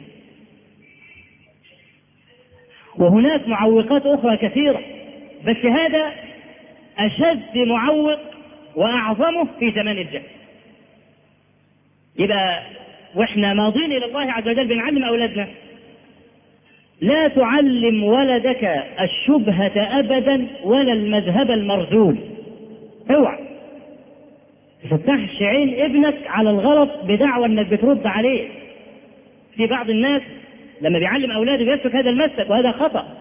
وهناك معوقات أخرى كثيرة، بس هذا أشد معوق وأعظمه في زمان الجهل. يبقى وإحنا ماضين إلى الله عز وجل بنعلم أولادنا لا تعلم ولدك الشبهة أبدا ولا المذهب المرذول. اوعى تفتحش عين ابنك على الغلط بدعوى انك بترد عليه. في بعض الناس لما بيعلم اولاده بيسلك هذا المسلك، وهذا خطأ.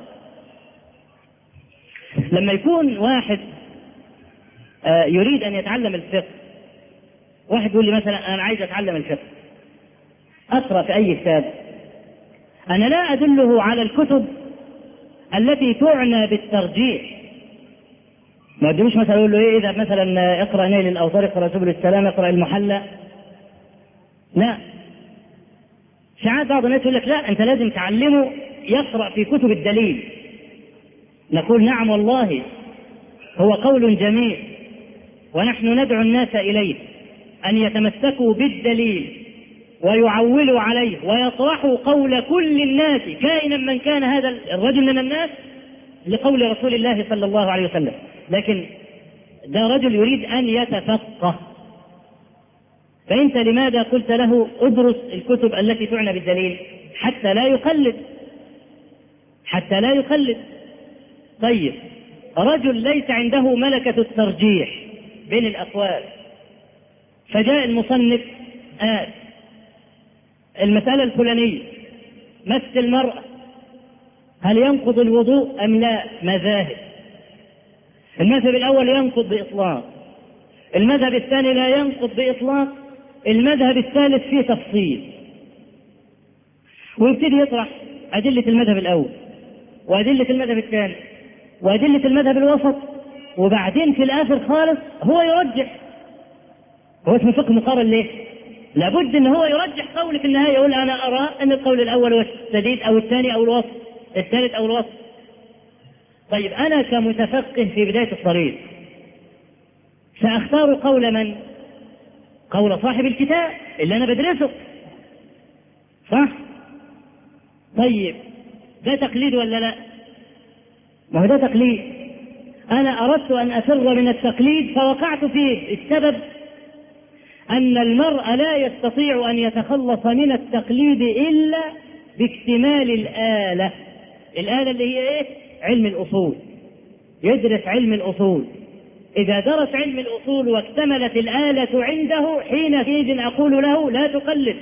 لما يكون واحد يريد ان يتعلم الفقه، واحد يقول لي مثلا انا عايز اتعلم الفقه، اقرأ في اي كتاب؟ انا لا ادله على الكتب التي تعنى بالترجيح. ما ادلوش مثلا اقول له ايه، اذا مثلا اقرأ نيل الاوطار، اقرأ سبل السلام، اقرأ المحلى. لا، ساعات بعض الناس يقول لك لا انت لازم تعلمه يقرأ في كتب الدليل. نقول نعم والله هو قول جميل، ونحن ندعو الناس اليه ان يتمسكوا بالدليل ويعولوا عليه ويطرحوا قول كل الناس كائنا من كان هذا الرجل من الناس لقول رسول الله صلى الله عليه وسلم. لكن ده رجل يريد أن يتفقه، فأنت لماذا قلت له ادرس الكتب التي تعنى بالدليل؟ حتى لا يقلد، حتى لا يقلد. طيب رجل ليس عنده ملكة الترجيح بين الأقوال، فجاء المصنف المسألة الفلانية مس المرأة هل ينقض الوضوء أم لا؟ مذاهب. المذهب الأول ينقض بإطلاق، المذهب الثاني لا ينقض بإطلاق، المذهب الثالث فيه تفصيل. ويبتدي يطرح أدلة المذهب الأول وأدلة المذهب الثاني وأدلة المذهب الوسط، وبعدين في الآخر خالص هو يرجح. هو اسمه فقه مقارن ليه؟ لابد ان هو يرجح قول في النهاية، يقول انا ارى ان القول الاول السديد أو الثاني أو الوسط، الثالث أو الوسط. طيب أنا كمتفقه في بداية الطريق سأختار قول من؟ قول صاحب الكتاب اللي أنا بدرسه، صح؟ طيب ده تقليد ولا لا؟ ما هو ده تقليد. أنا أردت أن أفر من التقليد فوقعت فيه. السبب أن المرء لا يستطيع أن يتخلص من التقليد إلا باكتمال الآلة. الآلة اللي هي إيه؟ علم الأصول. يدرس علم الأصول. إذا درس علم الأصول واكتملت الآلة عنده حينئذ أقول له لا تقلد.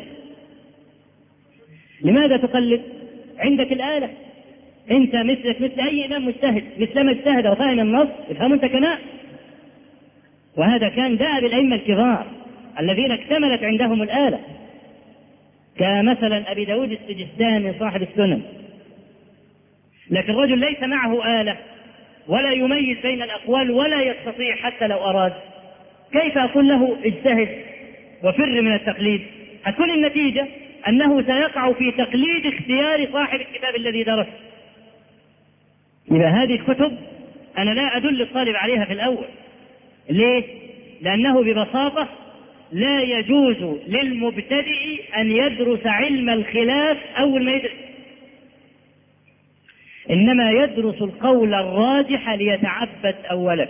لماذا تقلد؟ عندك الآلة. أنت مثلك مثل أي إمام مجتهد، مثلما اجتهد وفهم النص افهموا أنت كمان. وهذا كان دأب الأئمة الكبار الذين اكتملت عندهم الآلة، كمثلا أبي داود السجستاني صاحب السنن. لكن الرجل ليس معه آلة ولا يميز بين الأقوال ولا يستطيع حتى لو أراد. كيف أقول له اجتهد وفر من التقليد؟ هتكون النتيجة أنه سيقع في تقليد اختيار صاحب الكتاب الذي درسه. إذا هذه الكتب أنا لا أدل الطالب عليها في الأول. ليه؟ لأنه ببساطة لا يجوز للمبتدئ أن يدرس علم الخلاف أول ما يدرس، إنما يدرس القول الراجح ليتعبد أولا.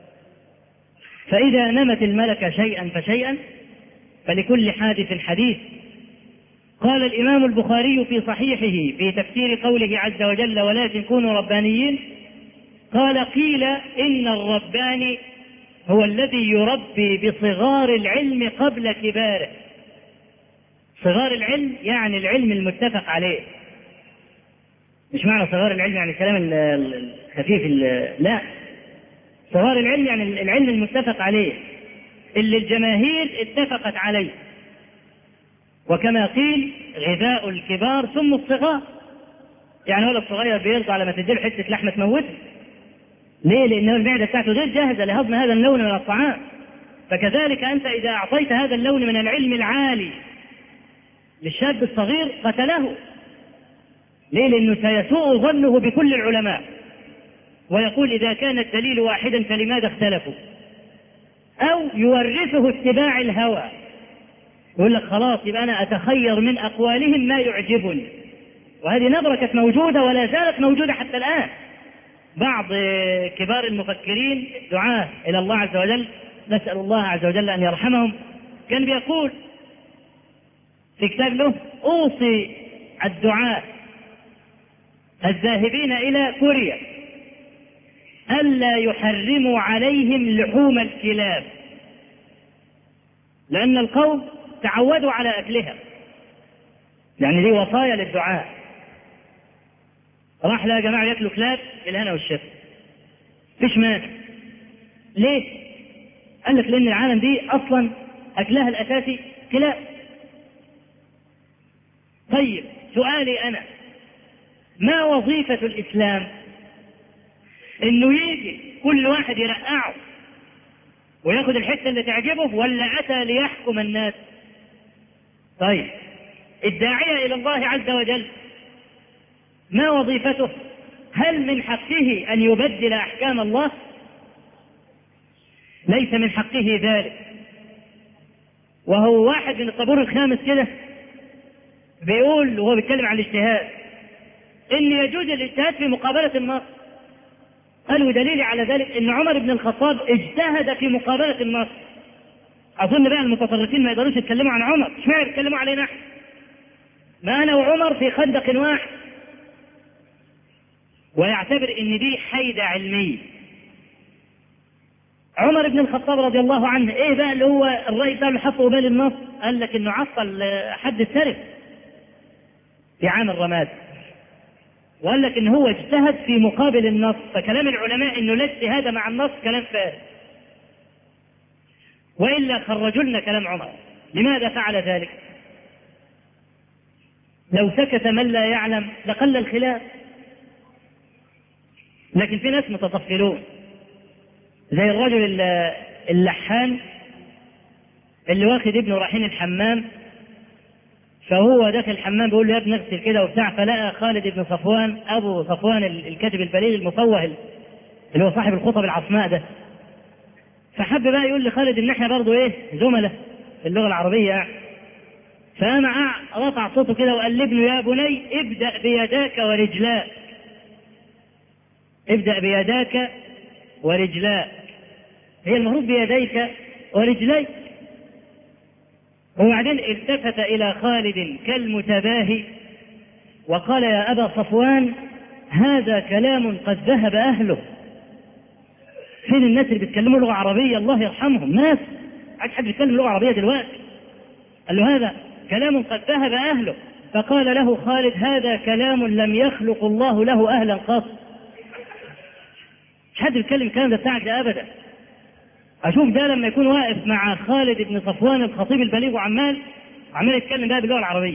فإذا نمت الملكة شيئا فشيئا فلكل حادث حديث. قال الإمام البخاري في صحيحه في تفسير قوله عز وجل ولكن كونوا ربانيين، قال قيل إن الرباني هو الذي يربي بصغار العلم قبل كباره. صغار العلم يعني العلم المتفق عليه، مش معنى صغار العلم يعني الكلام الخفيف، لا، صغار العلم يعني العلم المتفق عليه اللي الجماهير اتفقت عليه. وكما قيل غذاء الكبار ثم الصغار، يعني ولد صغير بيرضى على ما تديله حته لحمه تموته. ليه؟ لأن المعدة بتاعته غير جاهزة لهضم هذا اللون من الطعام. فكذلك أنت إذا أعطيت هذا اللون من العلم العالي للشاب الصغير قتله. ليه؟ لأنه سيسوء ظنه بكل العلماء ويقول إذا كان الدليل واحدا فلماذا اختلفوا؟ أو يورثه اتباع الهوى، يقول لك خلاص يبقى أنا أتخير من أقوالهم ما يعجبني. وهذه نظرة كانت موجودة ولا زالت موجودة حتى الآن. بعض كبار المفكرين الدعاة إلى الله عز وجل، نسأل الله عز وجل أن يرحمهم، كان بيقول في كتاب له أوصي الدعاة الذاهبين إلى كوريا ألا يحرموا عليهم لحوم الكلاب، لأن القوم تعودوا على أكلها. يعني دي وصايا للدعاة. راح لا يا جماعة يأكلوا كلاب الهنا والشفا، فيش مانع. ليه؟ قال لك لأن العالم دي أصلا أكلها الأساسي كلاب. طيب سؤالي أنا، ما وظيفة الإسلام؟ إنه يجي كل واحد يرقعه ويأخذ الحتة اللي تعجبه، ولا أتى ليحكم الناس؟ طيب الداعية إلى الله عز وجل ما وظيفته؟ هل من حقه أن يبدل أحكام الله؟ ليس من حقه ذلك. وهو واحد من الطابور الخامس كده بيقول وهو بيتكلم عن الاجتهاد إن يجوز الاجتهاد في مقابلة النص. قالوا دليل على ذلك إن عمر بن الخطاب اجتهد في مقابلة النص. أظن بقى المتطرفين ما يقدروش يتكلموا عن عمر، مش معنى يتكلموا علينا احنا؟ ما أنا وعمر في خندق واحد. ويعتبر إن دي حيدة علمية. عمر بن الخطاب رضي الله عنه إيه بقى اللي هو الرأي بتاعه اللي حطه قبال النص؟ قال لك إنه عطل حد السرقة في عام الرماد، وقال لك إن هو اجتهد في مقابل النص. فكلام العلماء إنه لا اجتهاد مع النص كلام فارغ، وإلا خرجوا لنا كلام عمر. لماذا فعل ذلك؟ لو سكت من لا يعلم لقل الخلاف. لكن في ناس متطفلون زي الرجل اللحان اللي واخد ابنه رايحين الحمام فهو داخل الحمام بيقول له يا ابني اغسل كده وبتاع، فلقى خالد بن صفوان أبو صفوان الكاتب البليغ المفوه اللي هو صاحب الخطب العصماء ده، فحب بقى يقول لخالد ان احنا برضه ايه زملاء في اللغة العربية يعني. فقام رفع صوته كده وقال لابنه يا بني ابدأ بيداك ورجلاك، ابدأ بيداك ورجلاك، هي المفروض بيديك ورجليك. وبعدين التفت إلى خالد كالمتباهي وقال يا أبا صفوان هذا كلام قد ذهب أهله. فين الناس اللي بيتكلموا لغة عربية الله يرحمهم؟ ناس عاد حد بيتكلم لغة عربية دلوقتي؟ قال له هذا كلام قد ذهب أهله. فقال له خالد هذا كلام لم يخلق الله له أهلا قط. مش حد بيتكلم الكلام ده بتاعك ده أبدا. أشوف ده لما يكون واقف مع خالد بن صفوان الخطيب البليغ وعمال يتكلم بقى باللغة العربية.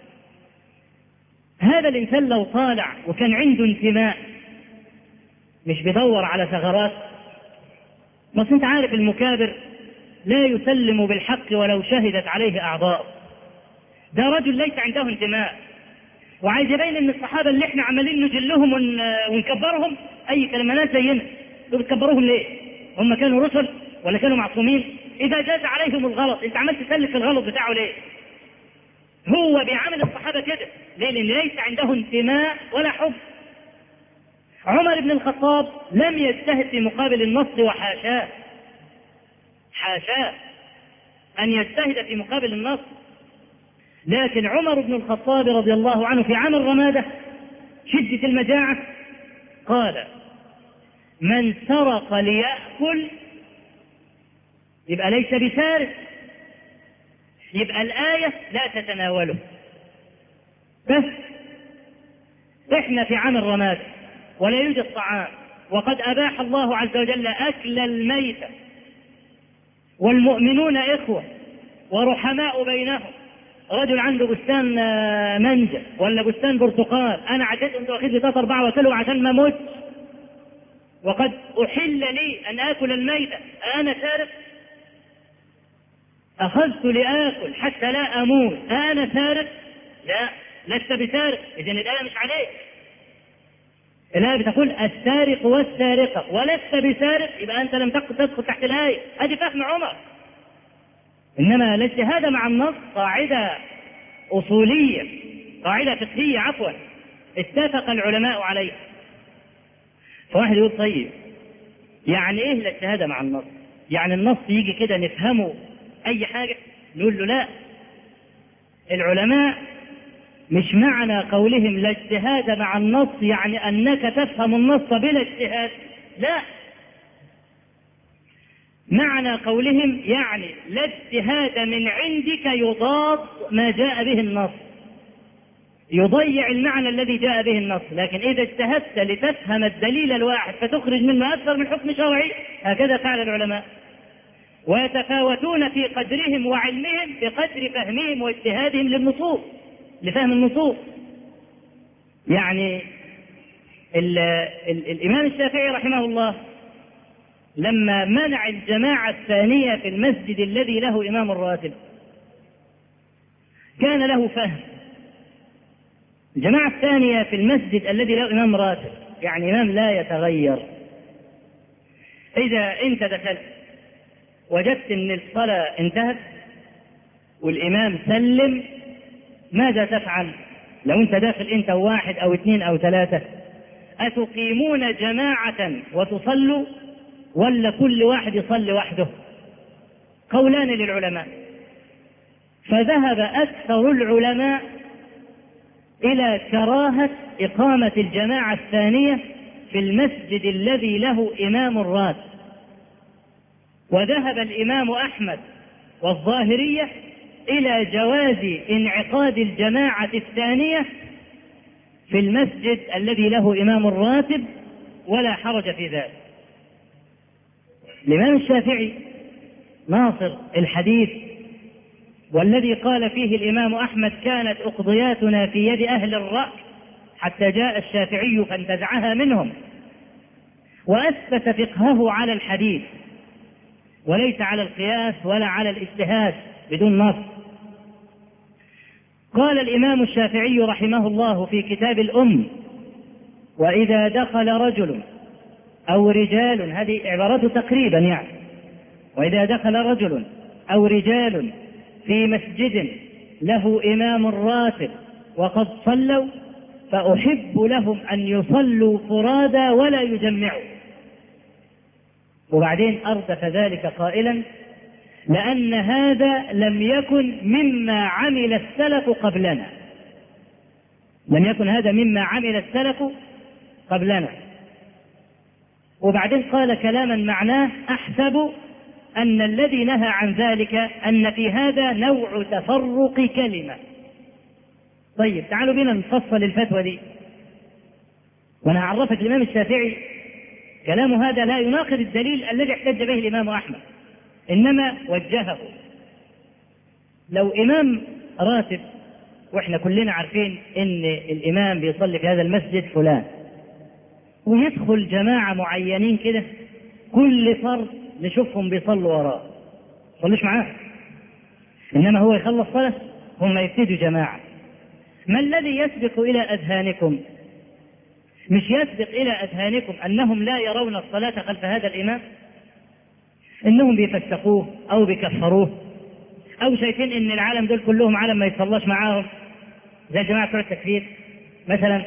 هذا الإنسان لو طالع وكان عنده انتماء مش بيدور على ثغرات، بس انت عارف المكابر لا يسلم بالحق ولو شهدت عليه أعضاء. ده رجل ليس عنده انتماء وعايز يبين ان الصحابة اللي احنا عمالين نجلهم ونكبرهم اي كلمات زينا، دول بتكبروهم ليه؟ هم كانوا رسل ولا كانوا معصومين؟ اذا جاز عليهم الغلط انت عمال تسلك الغلط بتاعه ليه؟ هو بيعامل الصحابة كده ليه؟ لان ليس عنده انتماء ولا حب. عمر بن الخطاب لم يجتهد في مقابل النص وحاشاه، حاشاه ان يجتهد في مقابل النص. لكن عمر بن الخطاب رضي الله عنه في عام الرمادة شدة المجاعة قال من سرق ليأكل يبقى ليس بسارق، يبقى الآية لا تتناوله. بس احنا في عام الرمادة ولا يوجد طعام وقد أباح الله عز وجل أكل الميتة والمؤمنون إخوة ورحماء بينهم. رجل عنده بستان منجة ولا بستان برتقال، أنا عديت أنت واخد لي 3-4 وكله عشان ما أموت وقد أحل لي أن آكل الميتة، أنا سارق؟ أخذت لآكل حتى لا أموت، أنا سارق؟ لا لست بسارق. إذن الآية مش عليك، الآية بتقول السارق والسارقة ولست بسارق، يبقى أنت لم تدخل تحت الآية. هذه فهم عمر. إنما الاجتهاد مع النص قاعدة أصولية، قاعدة فقهية عفوا، اتفق العلماء عليها. فواحد يقول طيب يعني إيه الاجتهاد مع النص؟ يعني النص يجي كده نفهمه أي حاجة؟ نقول له لا، العلماء مش معنى قولهم لا اجتهاد مع النص يعني أنك تفهم النص بلا اجتهاد، لا. معنى قولهم يعني لا اجتهاد من عندك يضاد ما جاء به النص، يضيع المعنى الذي جاء به النص. لكن إذا اجتهدت لتفهم الدليل الواحد فتخرج منه أكثر من حكم شرعي، هكذا فعل العلماء، ويتفاوتون في قدرهم وعلمهم بقدر فهمهم واجتهادهم للنصوص، لفهم النصوص. يعني الإمام الشافعي رحمه الله لما منع الجماعة الثانية في المسجد الذي له إمام راتب كان له فهم. الجماعة الثانية في المسجد الذي له إمام راتب يعني إمام لا يتغير. إذا أنت دخلت وجدت أن الصلاة انتهت والإمام سلم، ماذا تفعل؟ لو أنت داخل أنت 1 أو 2 أو 3، أتقيمون جماعة وتصلوا ولا كل واحد يصلي وحده؟ قولان للعلماء. فذهب أكثر العلماء إلى كراهة إقامة الجماعة الثانية في المسجد الذي له إمام راتب، وذهب الإمام أحمد والظاهرية إلى جواز انعقاد الجماعة الثانية في المسجد الذي له إمام راتب ولا حرج في ذلك. الإمام الشافعي ناصر الحديث والذي قال فيه الإمام أحمد كانت أقضياتنا في يد أهل الرأي حتى جاء الشافعي فانتزعها منهم، وأثبت فقهه على الحديث وليس على القياس ولا على الاجتهاد بدون نص. قال الإمام الشافعي رحمه الله في كتاب الأم: وإذا دخل رجل أو رجال، هذه عبارته تقريبا يعني، وإذا دخل رجل أو رجال في مسجد له إمام راتب وقد صلوا فأحب لهم أن يصلوا فرادى ولا يجمعوا. وبعدين أردف ذلك قائلا: لأن هذا لم يكن مما عمل السلف قبلنا. لم يكن هذا مما عمل السلف قبلنا. وبعدين قال كلاما معناه: أحسب أن الذي نهى عن ذلك أن في هذا نوع تفرق كلمة. طيب تعالوا بنا نفصل الفتوى دي، وأنا أعرفك الإمام الشافعي كلام هذا لا يناقض الدليل الذي احتج به الإمام أحمد، إنما وجهه. لو إمام راتب، وإحنا كلنا عارفين إن الإمام بيصلي في هذا المسجد فلان، ويدخل جماعة معينين كده كل فرد نشوفهم بيصلوا وراه، صلوش معاه، إنما هو يخلص صلاة هم يبتدوا جماعة. ما الذي يسبق إلى أذهانكم؟ مش يسبق إلى أذهانكم أنهم لا يرون الصلاة خلف هذا الإمام، إنهم بيفسقوه أو بيكفروه، أو شايفين إن العالم دول كلهم عالم ما يصلاش معاهم، زي جماعة بتوع التكفير مثلا.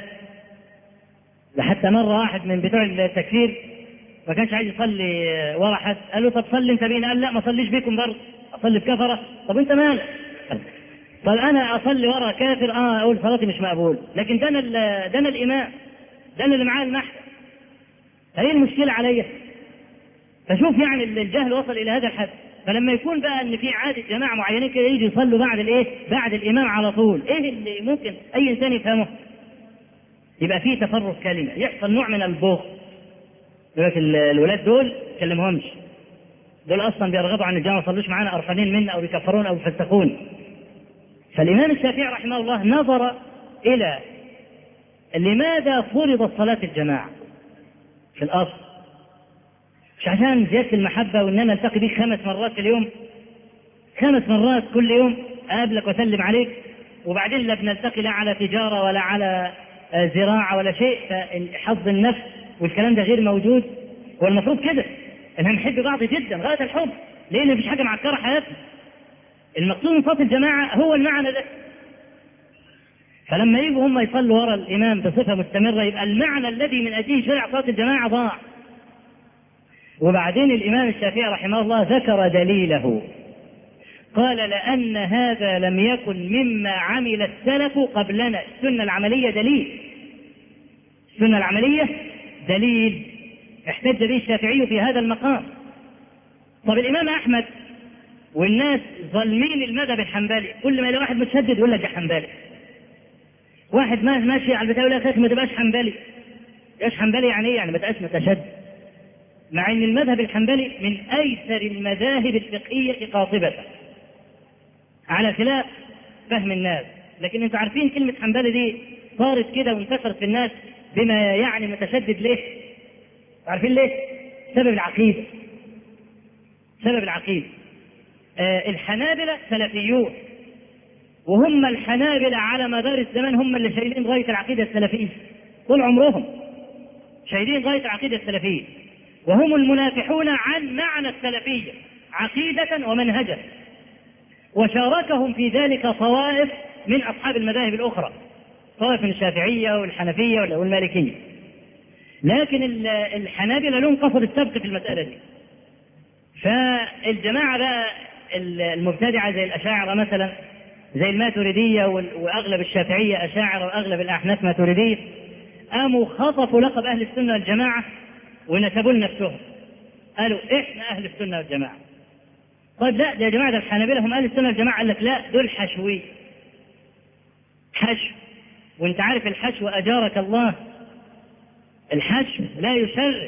لحتى مرة واحد من بتوع التكفير ما كانش عايز يصلي ورا حد، قال له: طب صلي انت بينا. قال: لا، ما صليش بيكم برضه، اصلي بكفره. طب انت مالك؟ طب انا اصلي ورا كافر اقول صلاتي مش مقبول، لكن ده انا الامام، ده انا اللي معاه المحكم، فايه المشكله عليا؟ فشوف يعني الجهل وصل الى هذا الحد. فلما يكون بقى ان في عاده جماعه معينين كده يجي يصلوا بعد الامام على طول، ايه اللي ممكن اي انسان يفهمه؟ يبقى فيه تفرق كلمه، يحصل نوع من البغض. دلوقتي الولاد دول كلمهمش، دول اصلا بيرغبوا عن الجامعه، ما صلوش معانا، قرفانين منا او بيكفرون او بيفسقون. فالامام الشافعي رحمه الله نظر الى لماذا فرضت صلاه الجماعه في الاصل، مش عشان زياده المحبه وان انا التقي بيك 5 مرات في اليوم، 5 مرات كل يوم اقابلك واسلم عليك، وبعدين لا بنلتقي لا على تجاره ولا على زراعه ولا شيء، فحظ النفس والكلام ده غير موجود. والمفروض كده اننا نحب بعض جدا غايه الحب، لان مفيش حاجه معكره حياتنا. المقصود من صلاه الجماعه هو المعنى ده. فلما يجوا هم يصلوا وراء الامام بصفه مستمره، يبقى المعنى الذي من اجله شرع صلاه الجماعه ضاع. وبعدين الامام الشافعي رحمه الله ذكر دليله، قال: لان هذا لم يكن مما عمل السلف قبلنا. السنه العمليه دليل، السنه العمليه دليل احتج به الشافعي في هذا المقام. طب الإمام أحمد والناس ظالمين المذهب الحنبلي، كل ما يلاقي واحد متشدد يقول لك ده حنبلي، واحد ماشي على البتاع يقول لك ما تبقاش حنبلي. ايش حنبلي يعني ايه؟ يعني ما تبقاش متشدد، مع ان المذهب الحنبلي من ايسر المذاهب الفقهيه قاطبه على خلاف فهم الناس. لكن انتم عارفين كلمه حنبلي دي صارت كده وانتشرت في الناس بما يعني متشدد. ليه؟ عارفين ليه؟ سبب العقيده. سبب العقيده. الحنابلة سلفيون، وهم الحنابلة على مدار الزمان هم اللي شايلين غاية العقيدة السلفية طول عمرهم، شايلين غاية العقيدة السلفية، وهم المنافحون عن معنى السلفية عقيدة ومنهجا، وشاركهم في ذلك طوائف من أصحاب المذاهب الأخرى، طوائف من الشافعية والحنفية والمالكية. لكن الحنابلة لهم قصد السبق في المسألة دي. فالجماعة بقى المبتدعة زي الأشاعرة مثلا، زي الماتريدية، وأغلب الشافعية أشاعرة وأغلب الأحناف ماتريدية، قاموا خطفوا لقب أهل السنة والجماعة ونسبوا لنفسهم، قالوا إحنا أهل السنة والجماعة. طيب لا، يا جماعة الحنابلة هم أهل السنة والجماعة. قال لك لا، دول حشوية، حشو. وانت عارف الحشو أجارك الله، الحشو لا يشرف.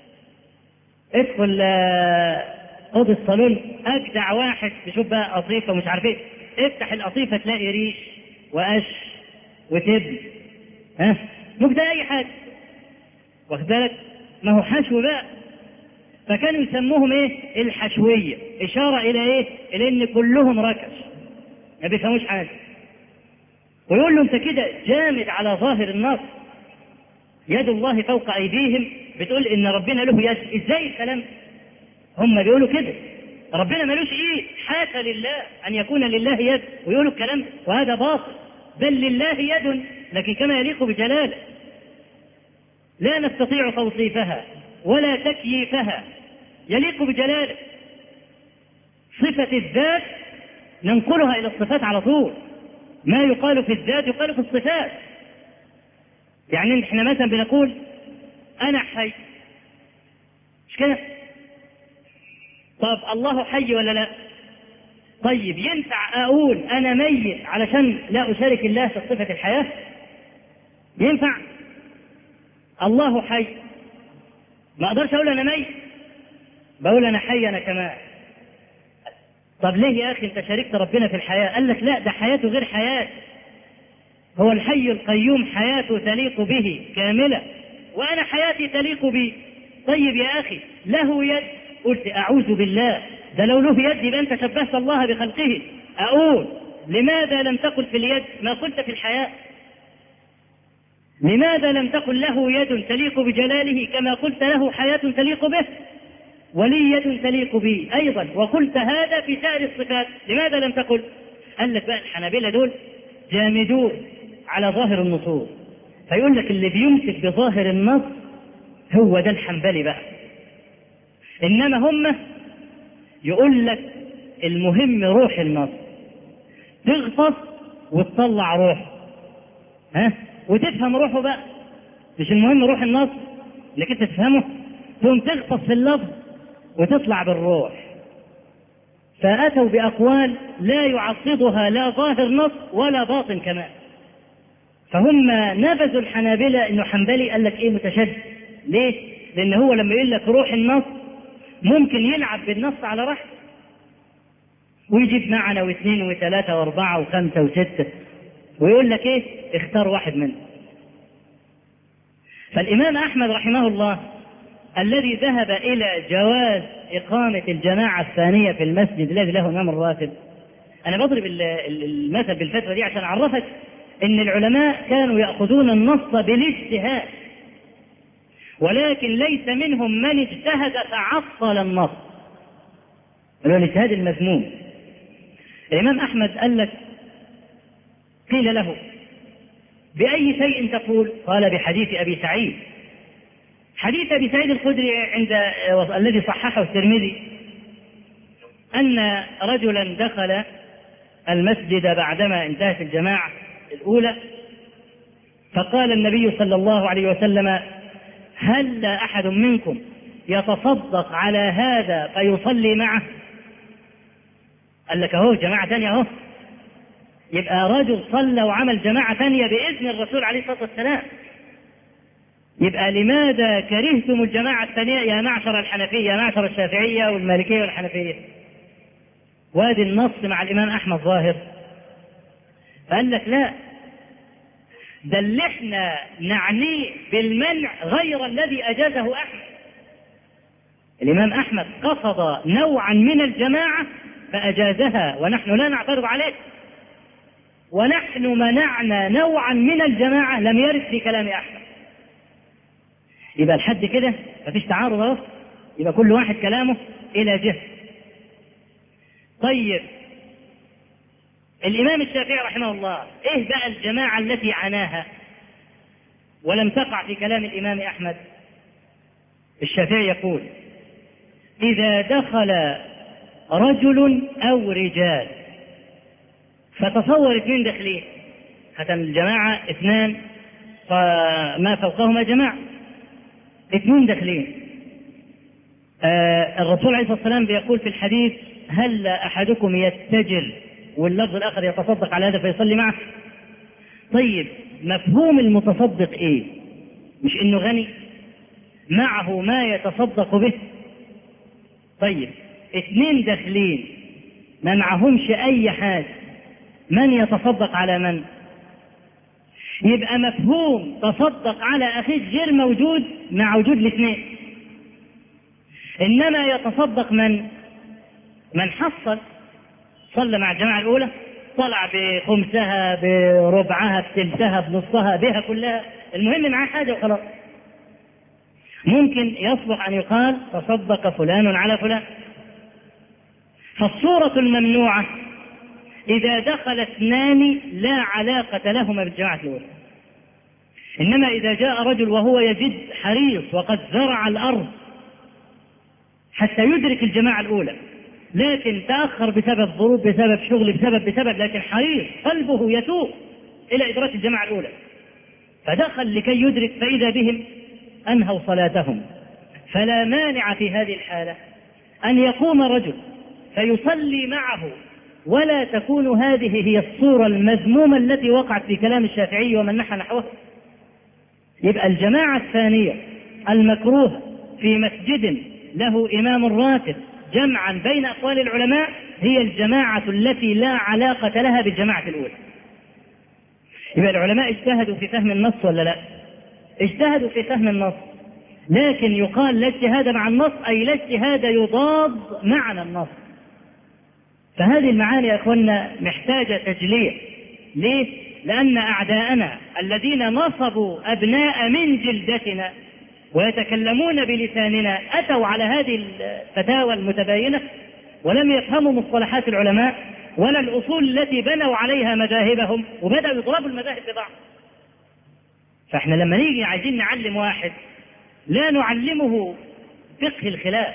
ادخل اوضه الصالون، اجدع واحد تشوف بقى قطيفه ومش عارف ايه، افتح القطيفه تلاقي ريش وقش وتبن، ممكن اي حاجه، واخد بالك؟ ما هو حشو بقى. فكانوا يسموهم ايه؟ الحشويه، اشاره الى ايه؟ الى ان كلهم ركش ما بيفهموش حاجه. ويقول له أنت كده جامد على ظاهر النص، يد الله فوق أيديهم، بتقول إن ربنا له يد. إزاي الكلام؟ هم بيقولوا كده ربنا ملوش إيد، حاشا لله أن يكون لله يد، ويقولوا الكلام وهذا باطل، بل لله يد لكن كما يليق بجلاله، لا نستطيع توصيفها ولا تكييفها، يليق بجلاله. صفة الذات ننقلها إلى الصفات على طول، ما يقال في الذات يقال في الصفات. يعني احنا مثلا بنقول أنا حي، مش كده؟ طب الله حي ولا لا؟ طيب ينفع أقول أنا ميت علشان لا أشارك الله في صفة الحياة؟ ينفع؟ الله حي، ما أقدرش أقول أنا ميت، بقول أنا حي أنا كمان. طب ليه يا أخي أنت شاركت ربنا في الحياة؟ قال لك لا، ده حياته غير حياة، هو الحي القيوم حياته تليق به كاملة، وأنا حياتي تليق بي. طيب يا أخي له يد، قلت أعوذ بالله، ده لو له يد يبقى أنت شبهت الله بخلقه. أقول لماذا لم تقل في اليد ما قلت في الحياة؟ لماذا لم تقل له يد تليق بجلاله كما قلت له حياة تليق به، ولي يد تليق به أيضا، وقلت هذا في سائر الصفات، لماذا لم تقل؟ قال لك بقى الحنابلة دول جامدون على ظاهر النصوص، فيقول لك اللي بيمسك بظاهر النص هو ده الحنبلي بقى. إنما هم يقول لك المهم روح النص، تغطس وتطلع روح، وتفهم روحه بقى، مش المهم روح النص انك انت تفهمه، ثم تغطس في اللفظ وتطلع بالروح. فأتوا بأقوال لا يعضدها لا ظاهر نص ولا باطن كمان. فهم نبذوا الحنابلة انه حنبلي، قال لك ايه متشدد. ليه؟ لان هو لما يقول لك روح النص ممكن يلعب بالنص على راحته، ويجيب معنى واثنين وثلاثة واربعة وخمسة وستة، ويقول لك ايه اختار واحد منه. فالإمام أحمد رحمه الله الذي ذهب إلى جواز إقامة الجماعة الثانية في المسجد الذي له إمام الراتب، أنا بضرب المثل بالفترة دي عشان أعرفك إن العلماء كانوا يأخذون النص بالاجتهاد، ولكن ليس منهم من اجتهد فعطل النص، الاجتهاد المذموم. الإمام أحمد قال لك قيل له بأي شيء تقول؟ قال بحديث أبي سعيد. حديث أبي سعيد الخدري الذي صححه الترمذي أن رجلا دخل المسجد بعدما انتهت الجماعة الأولى، فقال النبي صلى الله عليه وسلم هل أحد منكم يتصدق على هذا فيصلي معه؟ قال لك اهو جماعة ثانية اهو، يبقى رجل صلى وعمل جماعة ثانية بإذن الرسول عليه الصلاة والسلام. يبقى لماذا كرهتم الجماعة الثانية يا معشر الحنفية، يا معشر الشافعية والمالكية والحنفية؟ وادي النص مع الإمام أحمد ظاهر. فقال لك لا، ده اللي احنا نعنيه بالمنع غير الذي أجازه أحمد. الإمام أحمد قصد نوعا من الجماعة فأجازها ونحن لا نعترض عليه، ونحن منعنا نوعا من الجماعة لم يرد في كلام أحمد. يبقى الحد كده مفيش تعارض اهو، يبقى كل واحد كلامه إلى جهة. طيب الإمام الشافعي رحمه الله إيه بقى الجماعة التي عناها ولم تقع في كلام الإمام أحمد؟ الشافعي يقول إذا دخل رجل أو رجال، فتصور اثنين داخلين، حتى الجماعة اثنان فما فوقهما جماعة، اثنين داخلين. الرسول عليه الصلاة والسلام بيقول في الحديث هل أحدكم يتجر، واللفظ الآخر يتصدق على هذا فيصلي معه. طيب مفهوم المتصدق إيه؟ مش إنه غني معه ما يتصدق به. طيب اثنين داخلين ما معهمش أي حاجة، من يتصدق على من؟ يبقى مفهوم تصدق على أخيك غير موجود مع وجود الاثنين. إنما يتصدق من حصل، صلى مع الجماعة الأولى طلع بخمسها بربعها بثلثها بنصها بها كلها، المهم معاه حاجة وخلاص. ممكن يصلح أن يقال تصدق فلان على فلان. فالصورة الممنوعة إذا دخل اثنان لا علاقة لهما بالجماعة الأولى، إنما إذا جاء رجل وهو يجد حريص وقد زرع الأرض حتى يدرك الجماعة الأولى، لكن تأخر بسبب ظروف، بسبب شغل، بسبب لكن حريص قلبه يتوق إلى إدراك الجماعة الأولى، فدخل لكي يدرك، فإذا بهم أنهوا صلاتهم. فلا مانع في هذه الحالة أن يقوم رجل فيصلي معه، ولا تكون هذه هي الصورة المذمومة التي وقعت في كلام الشافعي ومن نحى نحوه. يبقى الجماعة الثانية المكروه في مسجد له إمام راتب جمعا بين أقوال العلماء هي الجماعة التي لا علاقة لها بالجماعة الأولى. يبقى العلماء اجتهدوا في فهم النص ولا لا؟ اجتهدوا في فهم النص، لكن يقال لا اجتهاد مع النص، أي لا اجتهاد يضاد معنى النص. فهذه المعاني يا أخوانا محتاجة تجلية. ليه؟ لأن أعداءنا الذين نصبوا أبناء من جلدتنا ويتكلمون بلساننا أتوا على هذه الفتاوى المتباينة ولم يفهموا مصطلحات العلماء ولا الأصول التي بنوا عليها مذاهبهم، وبدأوا يضربوا المذاهب ببعض. فإحنا لما نيجي عايزين نعلم واحد لا نعلمه فقه الخلاف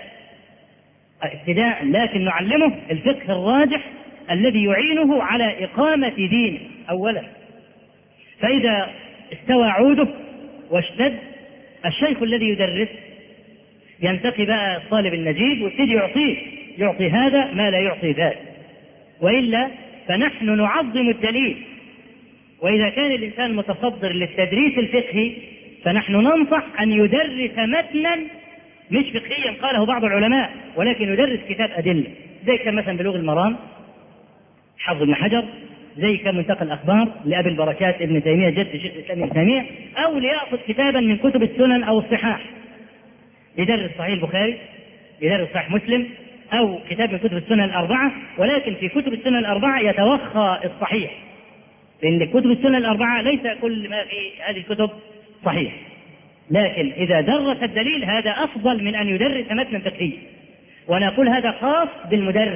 ابتداء، لكن نعلمه الفقه الراجح الذي يعينه على إقامة دينه أولا. فإذا استوى عوده واشتد، الشيخ الذي يدرس ينتقي بقى الطالب النجيب ويبتدي يعطي هذا ما لا يعطي ذاك، وإلا فنحن نعظم الدليل. وإذا كان الإنسان متصدر للتدريس الفقهي فنحن ننصح أن يدرس متنا مش فقهيا قاله بعض العلماء، ولكن يدرس كتاب أدلة، زي كان مثلا بلوغ المرام حافظ ابن حجر، زي كان منتقى الأخبار لأبي البركات ابن تيمية جد شيخ الإسلام ابن تيمية، أو ليأخذ كتابا من كتب السنن أو الصحاح يدرس صحيح البخاري، يدرس صحيح مسلم، أو كتاب من كتب السنن الأربعة. ولكن في كتب السنن الأربعة يتوخى الصحيح، لأن كتب السنن الأربعة ليس كل ما في هذه الكتب صحيح، لكن إذا درس الدليل هذا أفضل من أن يدرس متنا فقهيا. ونقول هذا خاص بالمدرس،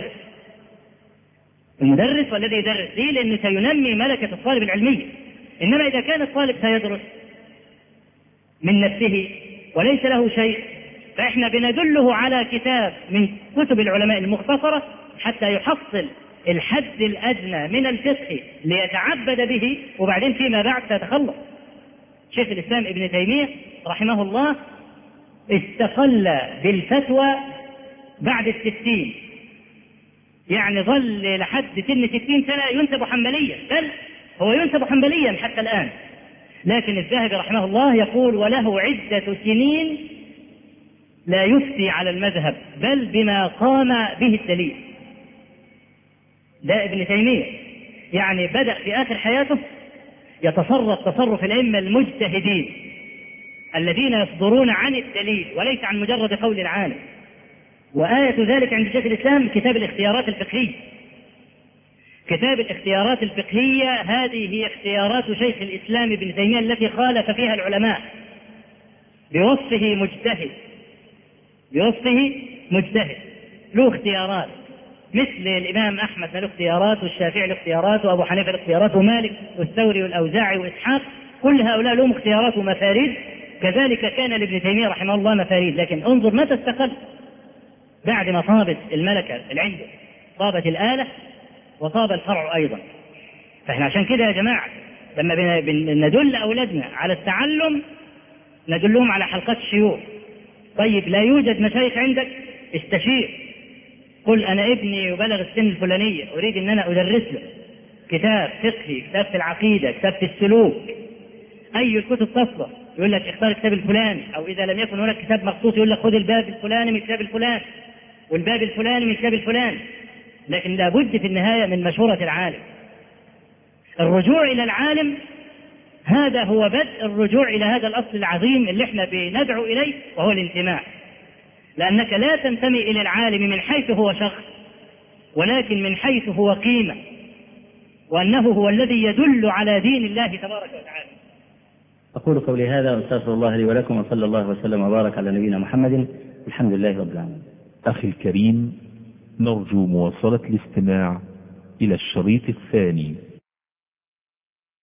المدرس والذي يدرس ليه؟ لأنه سينمي ملكة الطالب العلمية. إنما إذا كان الطالب سيدرس من نفسه وليس له شيء، فإحنا بندله على كتاب من كتب العلماء المختصرة حتى يحصل الحد الأدنى من الفقه ليتعبد به، وبعدين فيما بعد سيتخلص. شيخ الإسلام ابن تيمية رحمه الله استقل بالفتوى بعد 60، يعني ظل لحد سن 60 سنة ينسب حنبليا، بل هو ينسب حنبليا حتى الآن. لكن الذهبي رحمه الله يقول وله عدة سنين لا يفتي على المذهب بل بما قام به الدليل. ده ابن تيمية يعني بدأ في آخر حياته يتصرف تصرف الأئمة المجتهدين الذين يصدرون عن الدليل وليس عن مجرد قول العالم. وآية ذلك عند شيخ الإسلام كتاب الاختيارات الفقهية. كتاب الاختيارات الفقهية هذه هي اختيارات شيخ الإسلام ابن تيمية التي خالف فيها العلماء بوصفه مجتهد له اختيارات، مثل الإمام أحمد له اختيارات، والشافعي له اختيارات، وأبو حنيفة له اختيارات، ومالك والثوري والأوزاعي وإسحاق، كل هؤلاء لهم اختيارات ومفاريد. كذلك كان لابن تيمية رحمه الله مفاريد. لكن انظر متى استقل، بعد ما طابت الملكة العنده، طابت الآلة وطاب الفرع أيضا. فإحنا عشان كده يا جماعة لما ندل أولادنا على التعلم ندلهم على حلقات الشيوخ. طيب لا يوجد مشايخ عندك، استشير، قل أنا ابني يبلغ السن الفلانية أريد أن أنا أدرس له كتاب فقهي، كتاب في العقيدة، كتاب في السلوك، أي الكتب تصلح، يقول لك اختار الكتاب الفلاني، أو إذا لم يكن هناك كتاب مخصوص يقول لك خذ الباب الفلاني من الكتاب الفلاني والباب الفلاني من الكتاب الفلاني. لكن لابد في النهاية من مشورة العالم. الرجوع إلى العالم هذا هو بدء الرجوع إلى هذا الأصل العظيم اللي احنا بندعو إليه، وهو الانتماء. لأنك لا تنتمي إلى العالم من حيث هو شخص، ولكن من حيث هو قيمة. وأنه هو الذي يدل على دين الله تبارك وتعالى. أقول قولي هذا وأستغفر الله لي ولكم، وصلى الله وسلم وبارك على نبينا محمد، الحمد لله رب العالمين. أخي الكريم، نرجو مواصلة الاستماع إلى الشريط الثاني.